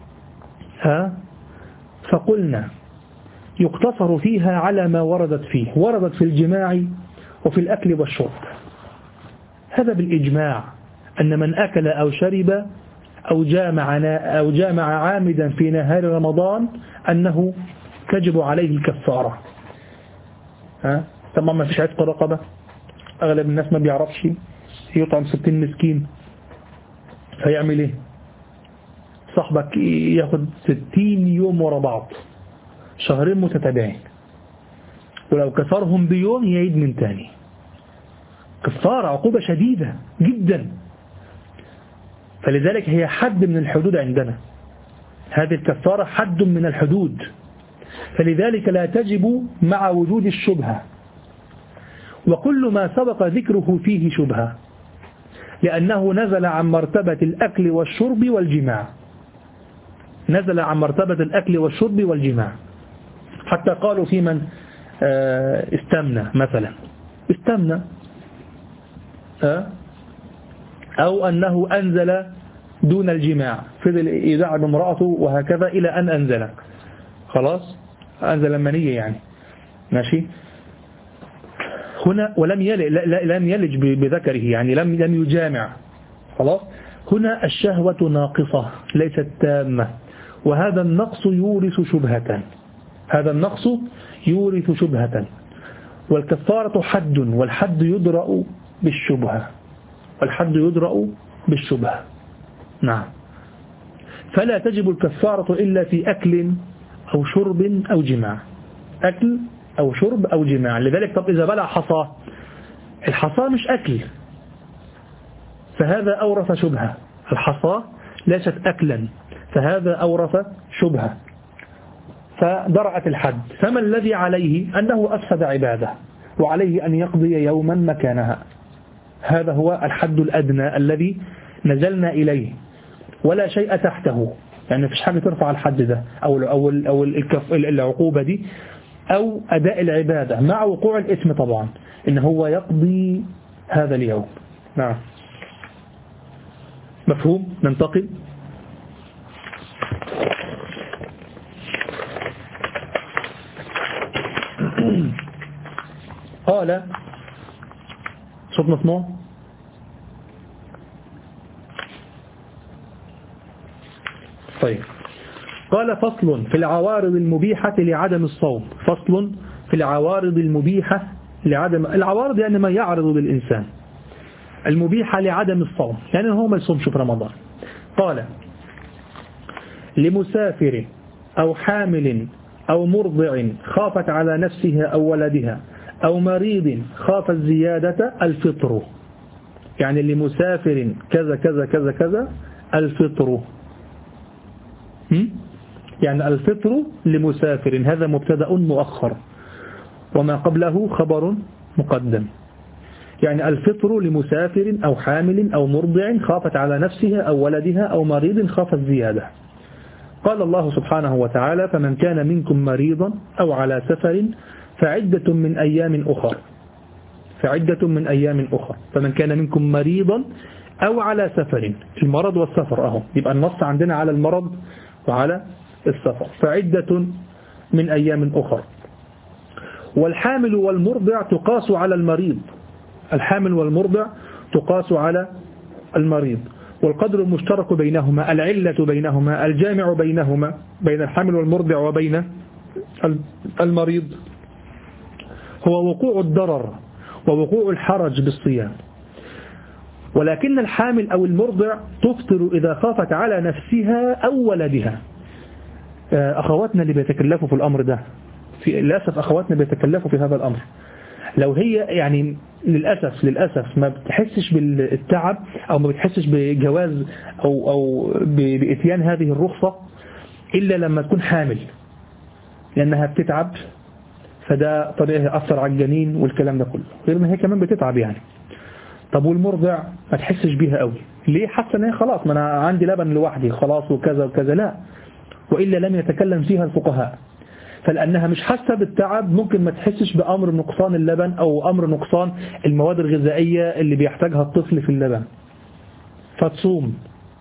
[SPEAKER 1] ها فقلنا يقتصر فيها على ما وردت فيه، وردت في الجماع وفي الأكل والشرب، هذا بالإجماع أن من أكل أو شرب أو جامع أو جامع عامدا في نهار رمضان أنه تجب عليه الكفارة. ها طبعا ما فيش عتق رقبة، أغلب الناس ما بيعرفش يطعم ستين مسكين، فيعمل إيه؟ صاحبك ياخد ستين يوم ورا بعض، شهرين متتابعين، ولو كسرهم بيوم يعيد من تاني. كفارة عقوبة شديدة جدا، فلذلك هي حد من الحدود عندنا، هذه الكفارة حد من الحدود، فلذلك لا تجب مع وجود الشبهة، وكل ما سبق ذكره فيه شبهة، لأنه نزل عن مرتبة الأكل والشرب والجماع، نزل عن مرتبة الأكل والشرب والجماع. حتى قالوا في من استمنى مثلا، استمنى أو أنه أنزل دون الجماع، فضل يدعب امرأته وهكذا إلى أن أنزل، خلاص أنزل المنية يعني ماشي هنا، ولم يلج لم يلج بذكره يعني لم لم يجامع، خلاص. هنا الشهوة ناقصة ليست تامة، وهذا النقص يورث شبهة، هذا النقص يورث شبهة. والكفارة حد، والحد يدرأ بالشبهة، والحد يدرأ بالشبهة. نعم. فلا تجب الكفارة إلا في أكل أو شرب أو جماع، أكل أو شرب أو جماع. لذلك طب إذا بلع حصاه، الحصاه مش أكل، فهذا أورث شبهة. الحصاه ليست أكلا، فهذا أورث شبهة، فدرعت الحد. فما الذي عليه؟ أنه أفسد عبادة، وعليه أن يقضي يوما مكانها. هذا هو الحد الأدنى الذي نزلنا إليه، ولا شيء تحته، يعني مفيش حاجة ترفع الحد ده أو أو أو العقوبة دي أو أداء العبادة مع وقوع الإثم طبعا، إن هو يقضي هذا اليوم. نعم، مفهوم؟ ننتقل. قال صوت مسموع. طيب، قال فصل في العوارض المبيحة لعدم الصوم. فصل في العوارض المبيحة لعدم، العوارض يعني ما يعرض للإنسان، المبيحة لعدم الصوم يعني هو ما يصومش في رمضان. قال لمسافر أو حامل أو مرضع خافت على نفسها أو ولدها أو مريض خاف الزيادة الفطر. يعني لمسافر كذا كذا كذا كذا الفطر، يعني الفطر لمسافر هذا مبتدأ مؤخر وما قبله خبر مقدم. يعني الفطر لمسافر أو حامل أو مرضع خافت على نفسها أو ولدها أو مريض خاف الزيادة. قال الله سبحانه وتعالى فمن كان منكم مريضا أو على سفر فعدة من أيام أخر. فعدة من أيام أخر. فمن كان منكم مريضا أو على سفر، المرض والسفر أهو، يبقى النص عندنا على المرض وعلى السفر. فعدة من أيام أخر. والحامل والمرضع تقاس على المريض، الحامل والمرضع تقاس على المريض. والقدر المشترك بينهما، العلة بينهما، الجامع بينهما، بين الحامل والمرضع وبين المريض، هو وقوع الضرر ووقوع الحرج بالصيام. ولكن الحامل أو المرضع تفطر إذا خافت على نفسها أو ولدها. أخواتنا اللي بيتكلفوا في الأمر ده، في للأسف أخواتنا بيتكلفوا في هذا الأمر. لو هي يعني للأسف للأسف ما بتحسش بالتعب أو ما بتحسش بجواز أو أو بإتيان هذه الرخصة إلا لما تكون حامل، لأنها بتتعب، فده طبيعي يأثر على الجنين والكلام ده كله، غير ما هي كمان بتتعب يعني. طب والمرضع ما تحسش بيها قوي ليه؟ حاسه ان هي خلاص، ما انا عندي لبن لوحدي خلاص وكذا وكذا. لا، وإلا لم يتكلم فيها الفقهاء. فلأنها مش حاسه بالتعب ممكن ما تحسش بأمر نقصان اللبن أو أمر نقصان المواد الغذائية اللي بيحتاجها الطفل في اللبن، فتصوم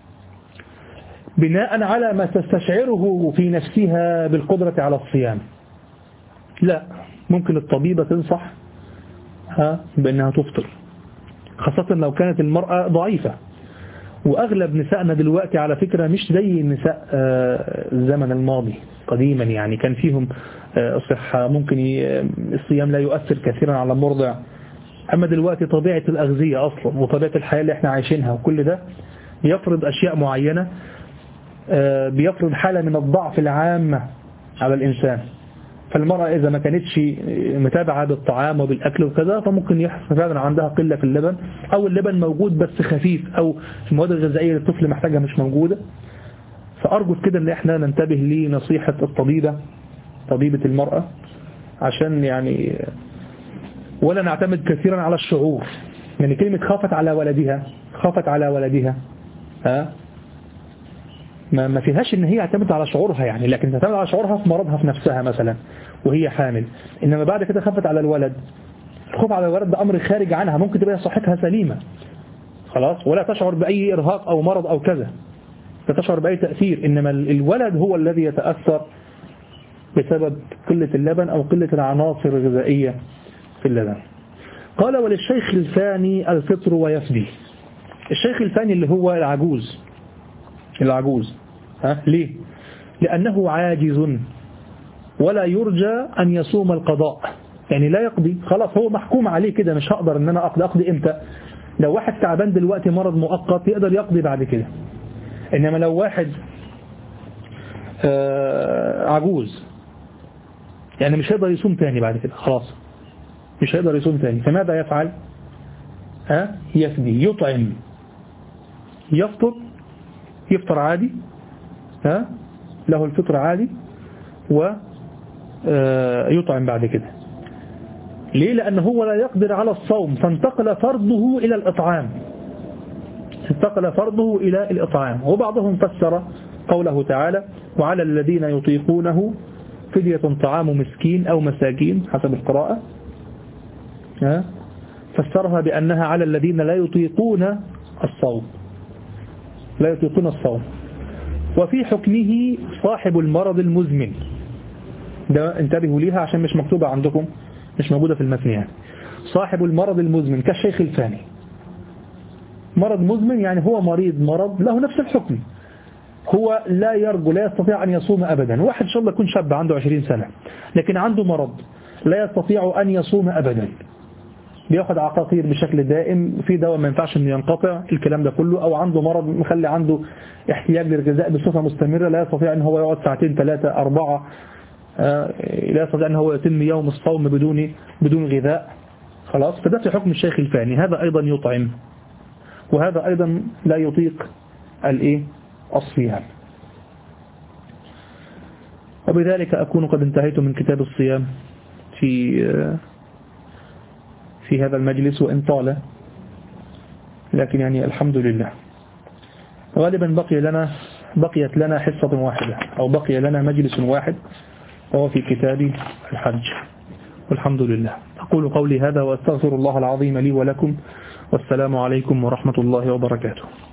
[SPEAKER 1] بناء على ما تستشعره في نفسها بالقدرة على الصيام. لا، ممكن الطبيبة تنصح ها بأنها تفطر، خاصة لو كانت المرأة ضعيفة. وأغلب نسائنا دلوقتي على فكرة مش زي النساء الزمن الماضي قديما، يعني كان فيهم صحة، ممكن الصيام لا يؤثر كثيرا على المرضع. أما دلوقتي طبيعة الأغذية أصلا وطبيعة الحياة اللي احنا عايشينها وكل ده بيفرض أشياء معينة، بيفرض حالة من الضعف العامة على الإنسان. فالمرأة إذا ما كانتش متابعة بالطعام وبالأكل وكذا فممكن يحصل فعلا عندها قلة في اللبن، أو اللبن موجود بس خفيف، أو المواد الغذائية اللي الطفل محتاجها مش موجودة. فأرجو كده أن احنا ننتبه لنصيحة الطبيبة، طبيبة المرأة، عشان يعني ولا نعتمد كثيرا على الشعور. يعني كلمة خافت على ولدها، خافت على ولدها ها ما ما فيهاش ان هي اعتمدت على شعورها يعني، لكن تعتمد على شعورها في مرضها في نفسها مثلا وهي حامل. انما بعد كده خافت على الولد، الخوف على الولد ده امر خارج عنها، ممكن تبقى صحتها سليمة خلاص ولا تشعر باي ارهاق او مرض او كذا، لا تشعر باي تأثير، انما الولد هو الذي يتأثر بسبب قلة اللبن او قلة العناصر الغذائية في اللبن. قال وللشيخ الفاني الفطر ويفدي. الشيخ الفاني اللي هو العجوز، العجوز ها ليه؟ لأنه عاجز ولا يرجى أن يصوم القضاء، يعني لا يقضي، خلاص هو محكوم عليه كده، مش هقدر ان انا اقضي. اقضي امتى؟ لو واحد تعبان دلوقتي مرض مؤقت يقدر يقضي بعد كده. انما لو واحد آه عجوز يعني مش هيقدر يصوم تاني بعد كده خلاص، مش هيقدر يصوم تاني. فماذا يفعل؟ ها يفدي، يطعم، يفطر، يفطر عادي، ها له الفطر عادي، ويطعم بعد كده. ليه؟ لأنه هو لا يقدر على الصوم، فانتقل فرضه إلى الإطعام، انتقل فرضه إلى الإطعام. وبعضهم فسر قوله تعالى وعلى الذين يطيقونه فدية طعام مسكين أو مساكين حسب القراءة، ها فسرها بأنها على الذين لا يطيقون الصوم، لا يطيقون الصوم. وفي حكمه صاحب المرض المزمن، ده انتبهوا ليها عشان مش مكتوبة عندكم، مش موجودة في المتن يعني. صاحب المرض المزمن كالشيخ الفاني، مرض مزمن يعني هو مريض مرض له نفس الحكم، هو لا يرجو، لا يستطيع أن يصوم أبدا. واحد إن شاء الله يكون شاب عنده عشرين سنة لكن عنده مرض لا يستطيع أن يصوم أبدا، بياخد عقاقير بشكل دائم، في دواء ما ينفعش انه ينقطع الكلام ده كله، او عنده مرض مخلي عنده احتياج للغذاء بصفة مستمرة، لا يستطيع ان هو يقعد ساعتين ثلاثة أربعة، لا يستطيع ان هو يتم يوم الصوم بدون بدون غذاء خلاص. فده في حكم الشيخ الفاني، هذا ايضا يطعم، وهذا ايضا لا يطيق الايه الصيام. وبذلك اكون قد انتهيت من كتاب الصيام في في هذا المجلس، وإن طال لكن يعني الحمد لله. غالبا بقي لنا بقيت لنا حصة واحدة أو بقي لنا مجلس واحد وهو في كتاب الحج، والحمد لله. أقول قولي هذا وأستغفر الله العظيم لي ولكم، والسلام عليكم ورحمة الله وبركاته.